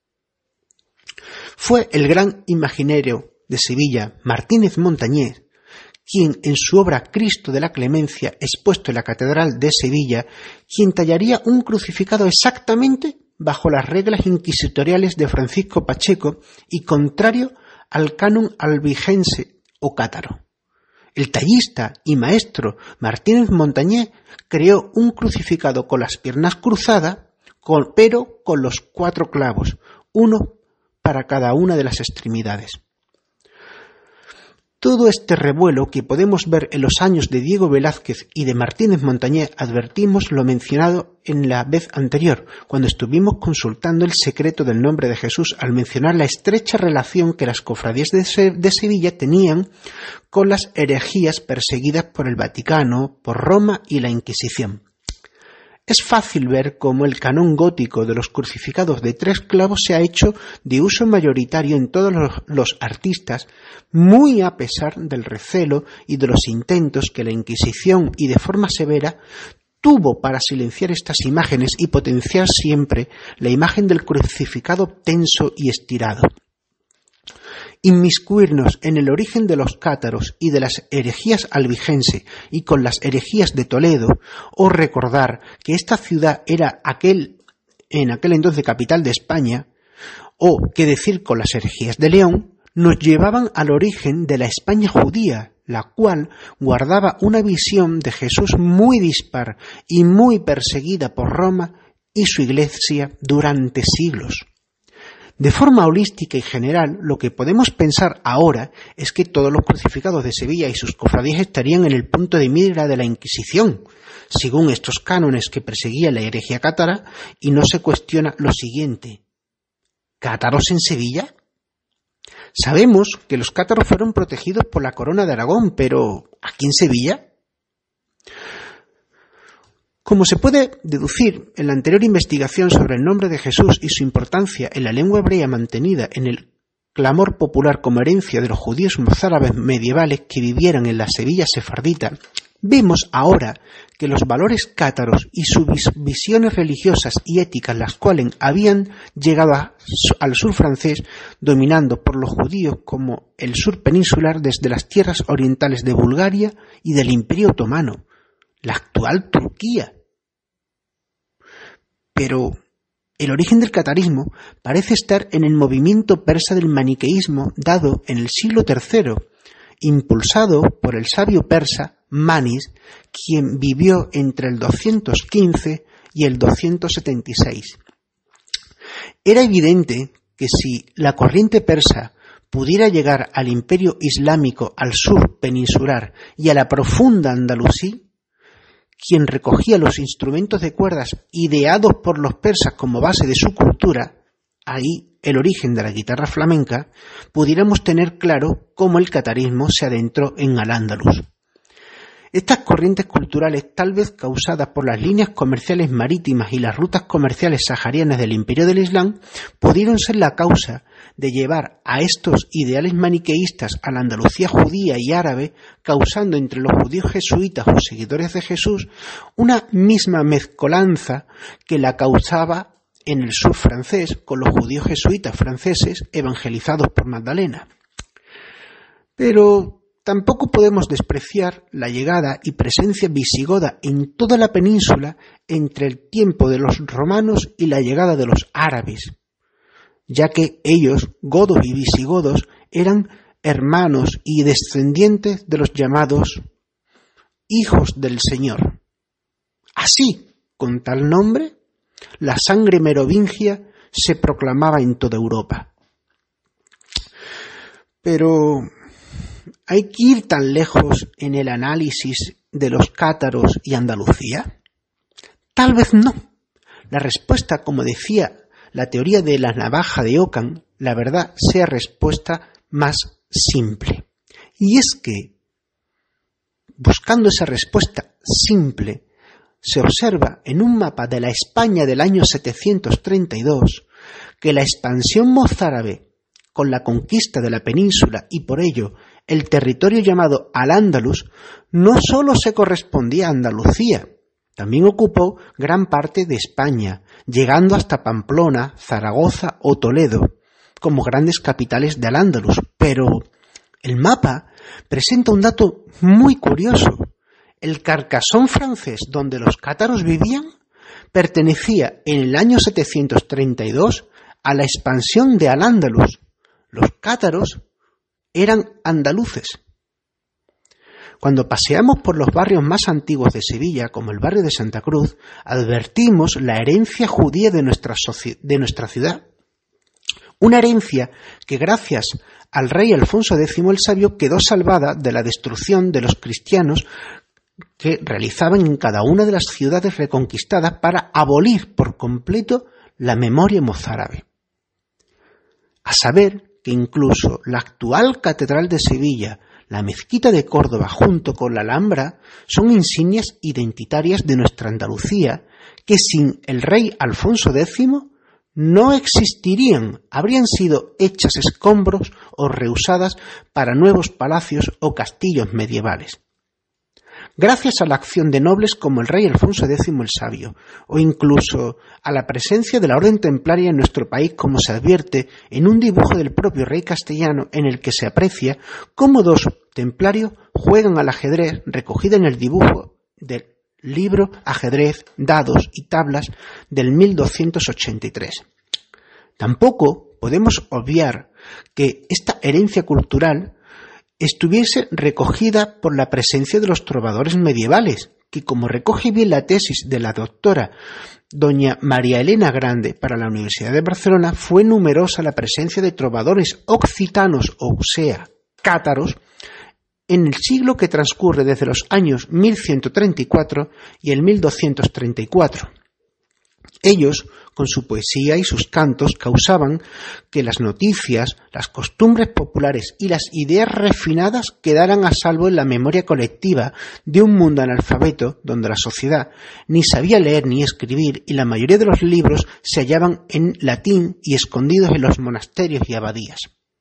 Fue el gran imaginero de Sevilla, Martínez Montañés, quien en su obra Cristo de la Clemencia, expuesto en la Catedral de Sevilla, quien tallaría un crucificado exactamente bajo las reglas inquisitoriales de Francisco Pacheco y contrario al canon albigense o cátaro. El tallista y maestro Martínez Montañés creó un crucificado con las piernas cruzadas, pero con los 4 clavos, uno para cada una de las extremidades. Todo este revuelo que podemos ver en los años de Diego Velázquez y de Martínez Montañés advertimos lo mencionado en la vez anterior, cuando estuvimos consultando el secreto del nombre de Jesús al mencionar la estrecha relación que las cofradías de Sevilla tenían con las herejías perseguidas por el Vaticano, por Roma y la Inquisición. Es fácil ver cómo el canon gótico de los crucificados de 3 clavos se ha hecho de uso mayoritario en todos los artistas, muy a pesar del recelo y de los intentos que la Inquisición, y de forma severa, tuvo para silenciar estas imágenes y potenciar siempre la imagen del crucificado tenso y estirado. Inmiscuirnos en el origen de los cátaros y de las herejías albigense y con las herejías de Toledo, o recordar que esta ciudad era en aquel entonces capital de España, o qué decir con las herejías de León, nos llevaban al origen de la España judía, la cual guardaba una visión de Jesús muy dispar y muy perseguida por Roma y su Iglesia durante siglos. De forma holística y general, lo que podemos pensar ahora es que todos los crucificados de Sevilla y sus cofradías estarían en el punto de mira de la Inquisición, según estos cánones que perseguía la herejía cátara, y no se cuestiona lo siguiente: ¿cátaros en Sevilla? Sabemos que los cátaros fueron protegidos por la corona de Aragón, pero ¿aquí en Sevilla? Como se puede deducir en la anterior investigación sobre el nombre de Jesús y su importancia en la lengua hebrea mantenida en el clamor popular como herencia de los judíos mozárabes medievales que vivieran en la Sevilla sefardita, vemos ahora que los valores cátaros y sus visiones religiosas y éticas, las cuales habían llegado al sur francés, dominando por los judíos como el sur peninsular desde las tierras orientales de Bulgaria y del Imperio Otomano, la actual Turquía. Pero el origen del catarismo parece estar en el movimiento persa del maniqueísmo dado en el siglo III, impulsado por el sabio persa Manis, quien vivió entre el 215 y el 276. Era evidente que si la corriente persa pudiera llegar al imperio islámico al sur peninsular y a la profunda Andalusí, quien recogía los instrumentos de cuerdas ideados por los persas como base de su cultura, ahí el origen de la guitarra flamenca, pudiéramos tener claro cómo el catarismo se adentró en Al-Ándalus. Estas corrientes culturales, tal vez causadas por las líneas comerciales marítimas y las rutas comerciales saharianas del imperio del Islam, pudieron ser la causa de llevar a estos ideales maniqueístas a la Andalucía judía y árabe, causando entre los judíos jesuitas o seguidores de Jesús una misma mezcolanza que la causaba en el sur francés con los judíos jesuitas franceses evangelizados por Magdalena. Pero tampoco podemos despreciar la llegada y presencia visigoda en toda la península entre el tiempo de los romanos y la llegada de los árabes, ya que ellos, godos y visigodos, eran hermanos y descendientes de los llamados hijos del Señor. Así, con tal nombre, la sangre merovingia se proclamaba en toda Europa. Pero ¿hay que ir tan lejos en el análisis de los cátaros y Andalucía? Tal vez no. La respuesta, como decía la teoría de la navaja de Ockham, la verdad sea respuesta más simple. Y es que, buscando esa respuesta simple, se observa en un mapa de la España del año 732 que la expansión mozárabe con la conquista de la península y por ello el territorio llamado Al-Ándalus no solo se correspondía a Andalucía, también ocupó gran parte de España, llegando hasta Pamplona, Zaragoza o Toledo como grandes capitales de Al-Ándalus. Pero el mapa presenta un dato muy curioso. El Carcassonne francés donde los cátaros vivían pertenecía en el año 732 a la expansión de Al-Ándalus. Los cátaros eran andaluces. Cuando paseamos por los barrios más antiguos de Sevilla, como el barrio de Santa Cruz, advertimos la herencia judía de nuestra ciudad. Una herencia que gracias al rey Alfonso X el Sabio quedó salvada de la destrucción de los cristianos que realizaban en cada una de las ciudades reconquistadas para abolir por completo la memoria mozárabe. A saber que incluso la actual Catedral de Sevilla, la Mezquita de Córdoba junto con la Alhambra son insignias identitarias de nuestra Andalucía que sin el rey Alfonso X no existirían, habrían sido hechas escombros o reusadas para nuevos palacios o castillos medievales. Gracias a la acción de nobles como el rey Alfonso X el Sabio, o incluso a la presencia de la orden templaria en nuestro país, como se advierte en un dibujo del propio rey castellano en el que se aprecia cómo dos templarios juegan al ajedrez, recogida en el dibujo del libro Ajedrez, Dados y Tablas del 1283. Tampoco podemos obviar que esta herencia cultural estuviese recogida por la presencia de los trovadores medievales, que como recoge bien la tesis de la doctora doña María Elena Grande para la Universidad de Barcelona, fue numerosa la presencia de trovadores occitanos, o sea, cátaros, en el siglo que transcurre desde los años 1134 y el 1234. Ellos, con su poesía y sus cantos, causaban que las noticias, las costumbres populares y las ideas refinadas quedaran a salvo en la memoria colectiva de un mundo analfabeto donde la sociedad ni sabía leer ni escribir y la mayoría de los libros se hallaban en latín y escondidos en los monasterios y abadías.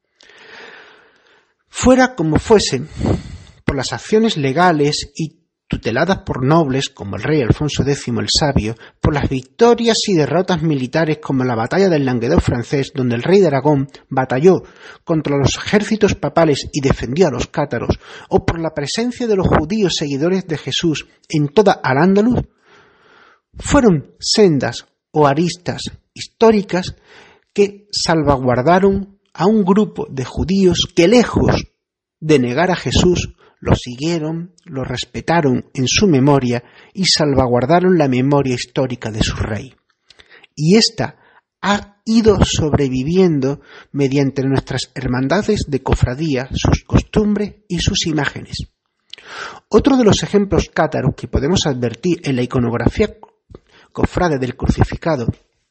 Fuera como fuese, por las acciones legales y tuteladas por nobles como el rey Alfonso X el Sabio, por las victorias y derrotas militares como la batalla del Languedoc francés, donde el rey de Aragón batalló contra los ejércitos papales y defendió a los cátaros, o por la presencia de los judíos seguidores de Jesús en toda Al-Ándalus, fueron sendas o aristas históricas que salvaguardaron a un grupo de judíos que, lejos de negar a Jesús, lo siguieron, lo respetaron en su memoria y salvaguardaron la memoria histórica de su rey. Y ésta ha ido sobreviviendo mediante nuestras hermandades de cofradía, sus costumbres y sus imágenes. Otro de los ejemplos cátaros que podemos advertir en la iconografía cofrade del crucificado,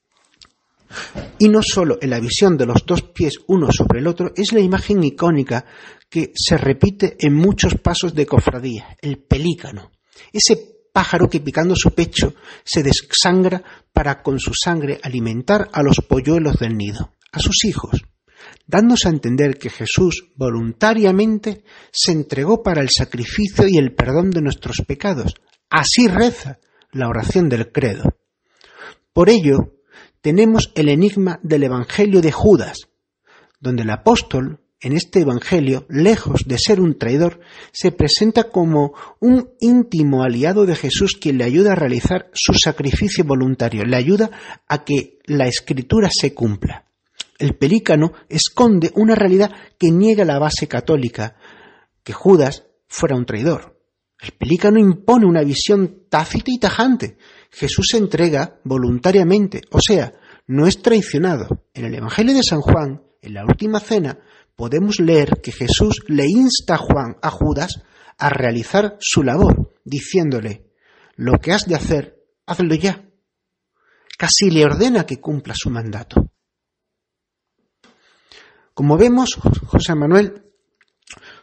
y no solo en la visión de los dos pies uno sobre el otro, es la imagen icónica que se repite en muchos pasos de cofradía, el pelícano. Ese pájaro que picando su pecho se desangra para con su sangre alimentar a los polluelos del nido, a sus hijos, dándose a entender que Jesús voluntariamente se entregó para el sacrificio y el perdón de nuestros pecados. Así reza la oración del credo. Por ello, tenemos el enigma del Evangelio de Judas, donde el apóstol, en este Evangelio, lejos de ser un traidor, se presenta como un íntimo aliado de Jesús quien le ayuda a realizar su sacrificio voluntario, le ayuda a que la Escritura se cumpla. El pelícano esconde una realidad que niega la base católica, que Judas fuera un traidor. El pelícano impone una visión tácita y tajante. Jesús se entrega voluntariamente, o sea, no es traicionado. En el Evangelio de San Juan, en la última cena, podemos leer que Jesús le insta a Judas a realizar su labor, diciéndole, lo que has de hacer, hazlo ya. Casi le ordena que cumpla su mandato. Como vemos, José Manuel,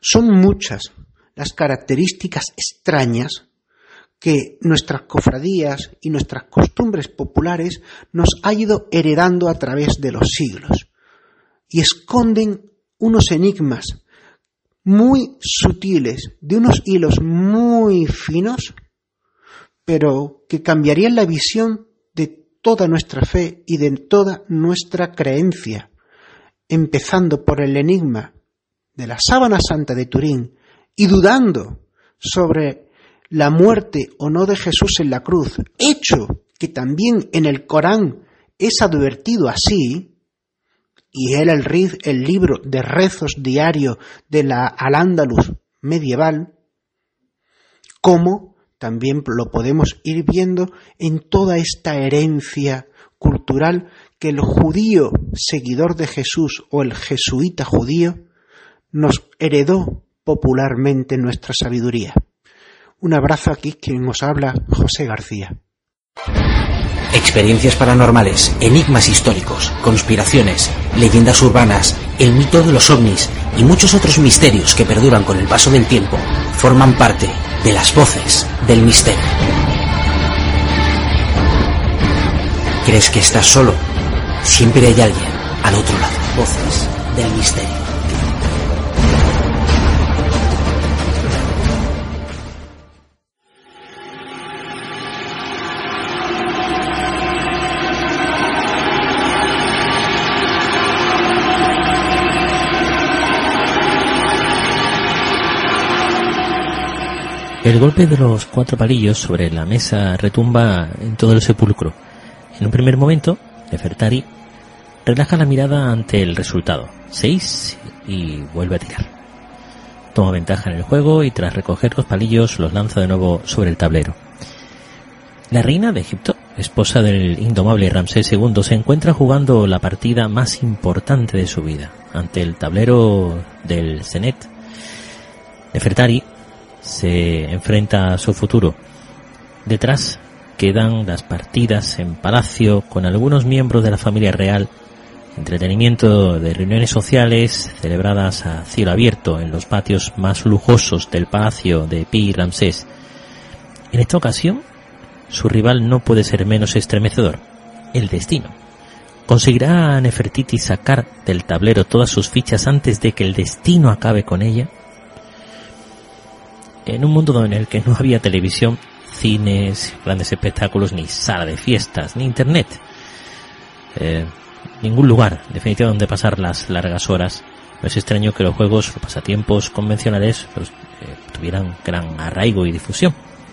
Son muchas las características extrañas que nuestras cofradías y nuestras costumbres populares nos han ido heredando a través de los siglos y esconden unos enigmas muy sutiles, de unos hilos muy finos, pero que cambiarían la visión de toda nuestra fe y de toda nuestra creencia, empezando por el enigma de la sábana santa de Turín y dudando sobre la muerte o no de Jesús en la cruz, hecho que también en el Corán es advertido así, y era el libro de rezos diario de la Al-Ándalus medieval, como también lo podemos ir viendo en toda esta herencia cultural que el judío seguidor de Jesús o el jesuita judío nos heredó popularmente en nuestra sabiduría. Un abrazo, aquí quien os habla, José García. Experiencias paranormales, enigmas históricos, conspiraciones, leyendas urbanas, el mito de los ovnis y muchos otros misterios que perduran con el paso del tiempo forman parte de las voces del misterio. ¿Crees que estás solo? Siempre hay alguien al otro lado. Voces del misterio. El golpe de los 4 palillos sobre la mesa retumba en todo el sepulcro. En un primer momento, Nefertari relaja la mirada ante el resultado. 6 y vuelve a tirar. Toma ventaja en el juego y tras recoger los palillos los lanza de nuevo sobre el tablero. La reina de Egipto, esposa del indomable Ramsés II, se encuentra jugando la partida más importante de su vida ante el tablero del Senet. Nefertari se enfrenta a su futuro. Detrás quedan las partidas en palacio con algunos miembros de la familia real, entretenimiento de reuniones sociales celebradas a cielo abierto en los patios más lujosos del palacio de Pi Ramsés. En esta ocasión, su rival no puede ser menos estremecedor: el destino. ¿Conseguirá Nefertiti sacar del tablero todas sus fichas antes de que el destino acabe con ella? En un mundo en el que no había televisión, cines, grandes espectáculos, ni sala de fiestas, ni internet, ningún lugar definitivo donde pasar las largas horas, no es extraño que los juegos o pasatiempos convencionales tuvieran gran arraigo y difusión.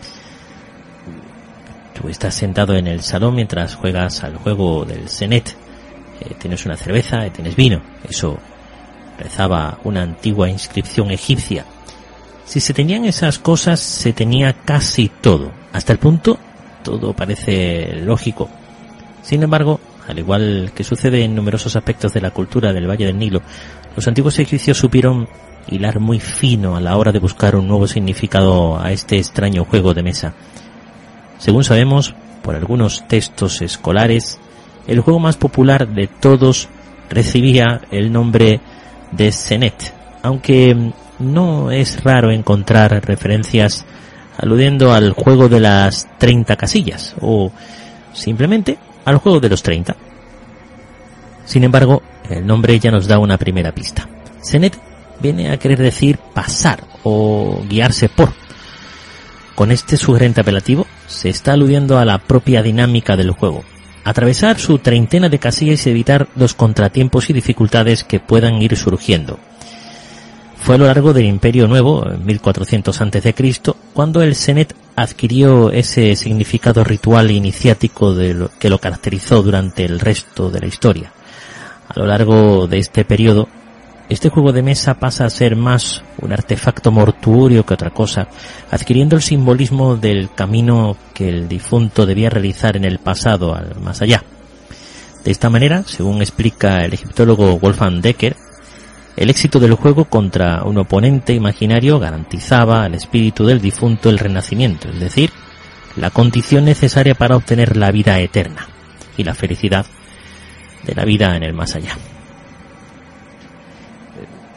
Tú estás sentado en el salón mientras juegas al juego del Senet, tienes una cerveza y tienes vino. Eso rezaba una antigua inscripción egipcia. Si se tenían esas cosas, se tenía casi todo. Hasta el punto, todo parece lógico. Sin embargo, al igual que sucede en numerosos aspectos de la cultura del Valle del Nilo, los antiguos egipcios supieron hilar muy fino a la hora de buscar un nuevo significado a este extraño juego de mesa. Según sabemos, por algunos textos escolares, el juego más popular de todos recibía el nombre de Senet, aunque no es raro encontrar referencias aludiendo al juego de las 30 casillas o simplemente al juego de los 30. Sin embargo, el nombre ya nos da una primera pista. Senet viene a querer decir pasar o guiarse por. Con este sugerente apelativo se está aludiendo a la propia dinámica del juego: atravesar su treintena de casillas y evitar los contratiempos y dificultades que puedan ir surgiendo. Fue a lo largo del Imperio Nuevo, en 1400 a.C., cuando el Senet adquirió ese significado ritual e iniciático que lo caracterizó durante el resto de la historia. A lo largo de este periodo, este juego de mesa pasa a ser más un artefacto mortuorio que otra cosa, adquiriendo el simbolismo del camino que el difunto debía realizar en el pasado al más allá. De esta manera, según explica el egiptólogo Wolfgang Decker, el éxito del juego contra un oponente imaginario garantizaba al espíritu del difunto el renacimiento, es decir, la condición necesaria para obtener la vida eterna y la felicidad de la vida en el más allá.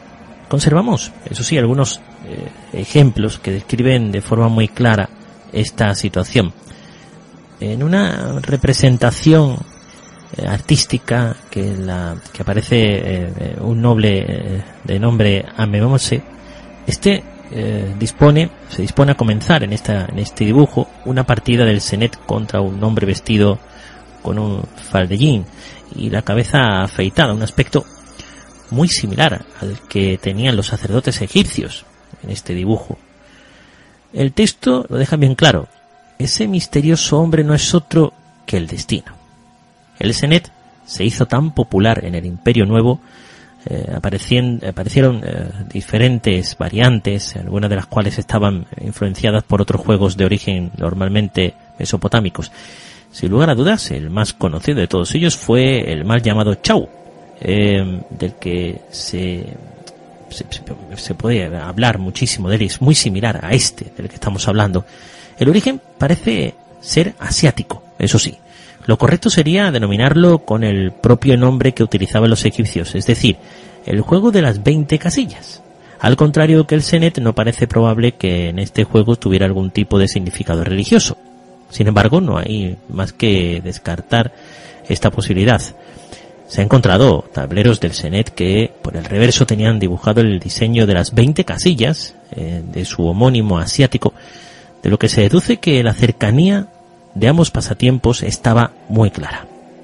Conservamos, eso sí, algunos ejemplos que describen de forma muy clara esta situación. En una representación artística que aparece un noble de nombre Amemose, se dispone a comenzar en este dibujo una partida del Senet contra un hombre vestido con un faldellín y la cabeza afeitada, un aspecto muy similar al que tenían los sacerdotes egipcios en este dibujo. El texto lo deja bien claro: ese misterioso hombre no es otro que el destino. El Senet se hizo tan popular en el Imperio Nuevo, aparecieron diferentes variantes, algunas de las cuales estaban influenciadas por otros juegos de origen normalmente mesopotámicos. Sin lugar a dudas, el más conocido de todos ellos fue el mal llamado Chau, del que se puede hablar muchísimo de él. Es muy similar a este del que estamos hablando. El origen parece ser asiático, eso sí. Lo correcto sería denominarlo con el propio nombre que utilizaban los egipcios, es decir, el juego de las 20 casillas. Al contrario que el Senet, no parece probable que en este juego tuviera algún tipo de significado religioso. Sin embargo, no hay más que descartar esta posibilidad. Se ha encontrado tableros del Senet que por el reverso tenían dibujado el diseño de las 20 casillas de su homónimo asiático, de lo que se deduce que la cercanía de ambos pasatiempos estaba muy clara.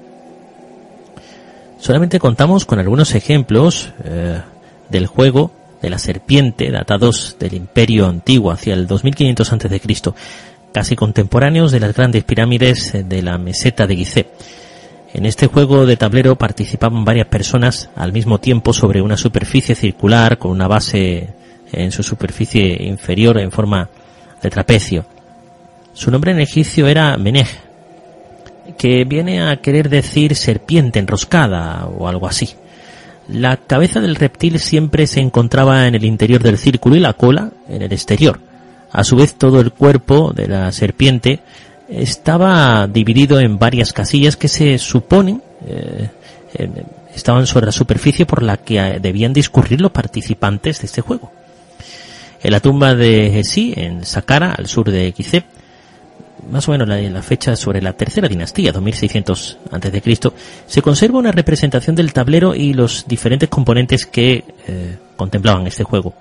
Solamente contamos con algunos ejemplos del juego de la serpiente, datados del Imperio Antiguo hacia el 2500 a.C., casi contemporáneos de las grandes pirámides de la meseta de Gizeh. En este juego de tablero participaban varias personas al mismo tiempo sobre una superficie circular con una base en su superficie inferior en forma de trapecio. Su nombre en egipcio era Menej, que viene a querer decir serpiente enroscada o algo así. La cabeza del reptil siempre se encontraba en el interior del círculo y la cola en el exterior. A su vez, todo el cuerpo de la serpiente estaba dividido en varias casillas que se suponen estaban sobre la superficie por la que debían discurrir los participantes de este juego. En la tumba de Jesí, en Saqqara, al sur de Gizeh, más o menos la fecha sobre la tercera dinastía, 2600 a.C., se conserva una representación del tablero y los diferentes componentes que contemplaban este juego.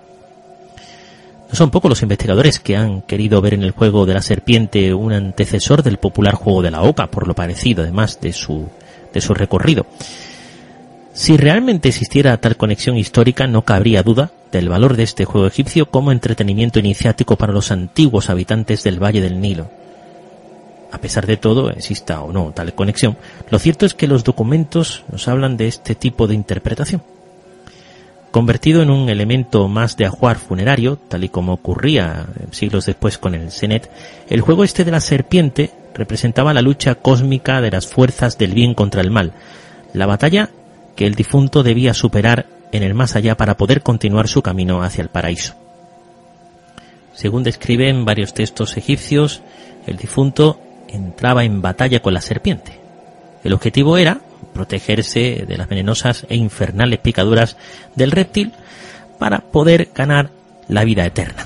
No son pocos los investigadores que han querido ver en el juego de la serpiente un antecesor del popular juego de la oca, por lo parecido, además de su recorrido. Si realmente existiera tal conexión histórica, no cabría duda del valor de este juego egipcio como entretenimiento iniciático para los antiguos habitantes del Valle del Nilo. A pesar de todo, exista o no tal conexión, lo cierto es que los documentos nos hablan de este tipo de interpretación. Convertido en un elemento más de ajuar funerario, tal y como ocurría siglos después con el Senet, el juego este de la serpiente representaba la lucha cósmica de las fuerzas del bien contra el mal, la batalla que el difunto debía superar en el más allá para poder continuar su camino hacia el paraíso. Según describen varios textos egipcios, el difunto entraba en batalla con la serpiente. El objetivo era protegerse de las venenosas e infernales picaduras del reptil para poder ganar la vida eterna.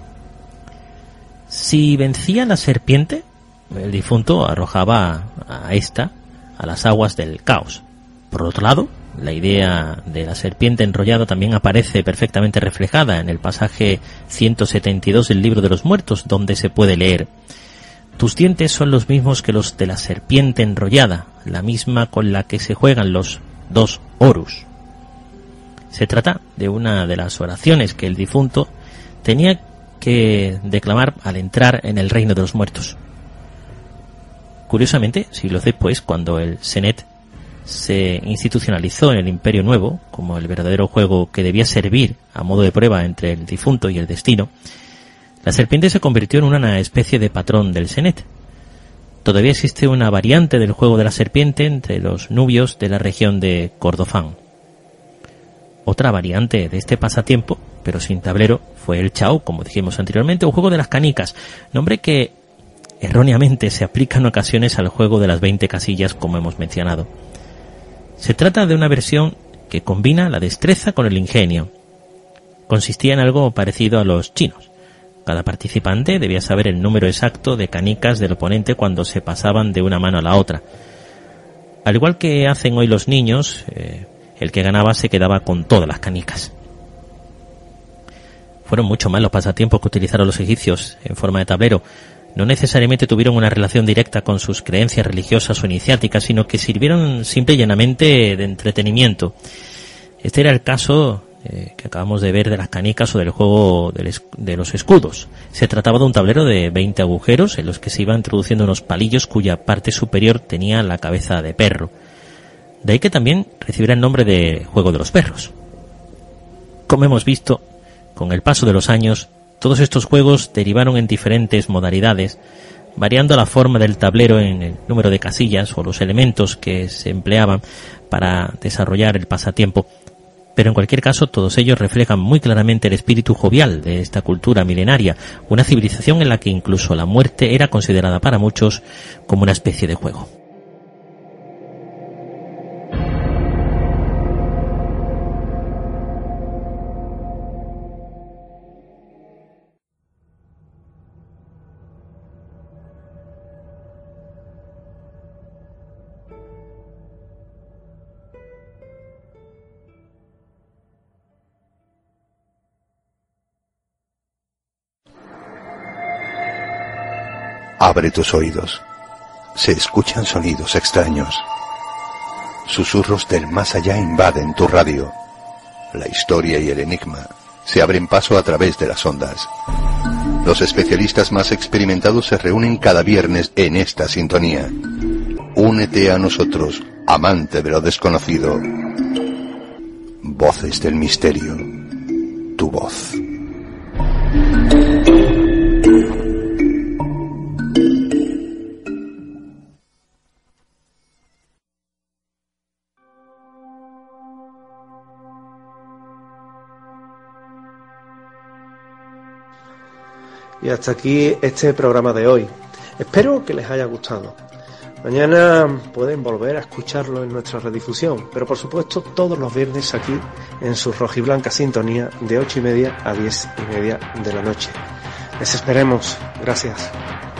Si vencía la serpiente, el difunto arrojaba a esta a las aguas del caos. Por otro lado, la idea de la serpiente enrollada también aparece perfectamente reflejada en el pasaje 172 del Libro de los Muertos, donde se puede leer: tus dientes son los mismos que los de la serpiente enrollada, la misma con la que se juegan los 2 Horus. Se trata de una de las oraciones que el difunto tenía que declamar al entrar en el reino de los muertos. Curiosamente, siglos después, cuando el Senet se institucionalizó en el Imperio Nuevo como el verdadero juego que debía servir a modo de prueba entre el difunto y el destino, la serpiente se convirtió en una especie de patrón del Senet. Todavía existe una variante del juego de la serpiente entre los nubios de la región de Kordofán. Otra variante de este pasatiempo, pero sin tablero, fue el Chau, como dijimos anteriormente, o juego de las canicas, nombre que erróneamente se aplica en ocasiones al juego de las 20 casillas, como hemos mencionado. Se trata de una versión que combina la destreza con el ingenio. consistía en algo parecido a los chinos. Cada participante debía saber el número exacto de canicas del oponente cuando se pasaban de una mano a la otra. Al igual que hacen hoy los niños, el que ganaba se quedaba con todas las canicas. Fueron mucho más los pasatiempos que utilizaron los egipcios en forma de tablero. No necesariamente tuvieron una relación directa con sus creencias religiosas o iniciáticas, sino que sirvieron simple y llanamente de entretenimiento. Este era el caso que acabamos de ver de las canicas o del juego de los escudos. Se trataba de un tablero de 20 agujeros en los que se iban introduciendo unos palillos cuya parte superior tenía la cabeza de perro. De ahí que también recibiera el nombre de juego de los perros. Como hemos visto, con el paso de los años, todos estos juegos derivaron en diferentes modalidades, variando la forma del tablero en el número de casillas o los elementos que se empleaban para desarrollar el pasatiempo. Pero en cualquier caso, todos ellos reflejan muy claramente el espíritu jovial de esta cultura milenaria, una civilización en la que incluso la muerte era considerada para muchos como una especie de juego. Abre tus oídos. Se escuchan sonidos extraños. Susurros del más allá invaden tu radio. La historia y el enigma se abren paso a través de las ondas. Los especialistas más experimentados se reúnen cada viernes en esta sintonía. Únete a nosotros, amante de lo desconocido. Voces del misterio. Tu voz. Y hasta aquí este programa de hoy. Espero que les haya gustado. Mañana pueden volver a escucharlo en nuestra redifusión, pero por supuesto todos los viernes aquí en su rojiblanca sintonía de 8:30 a 10:30 de la noche. Les esperemos. Gracias.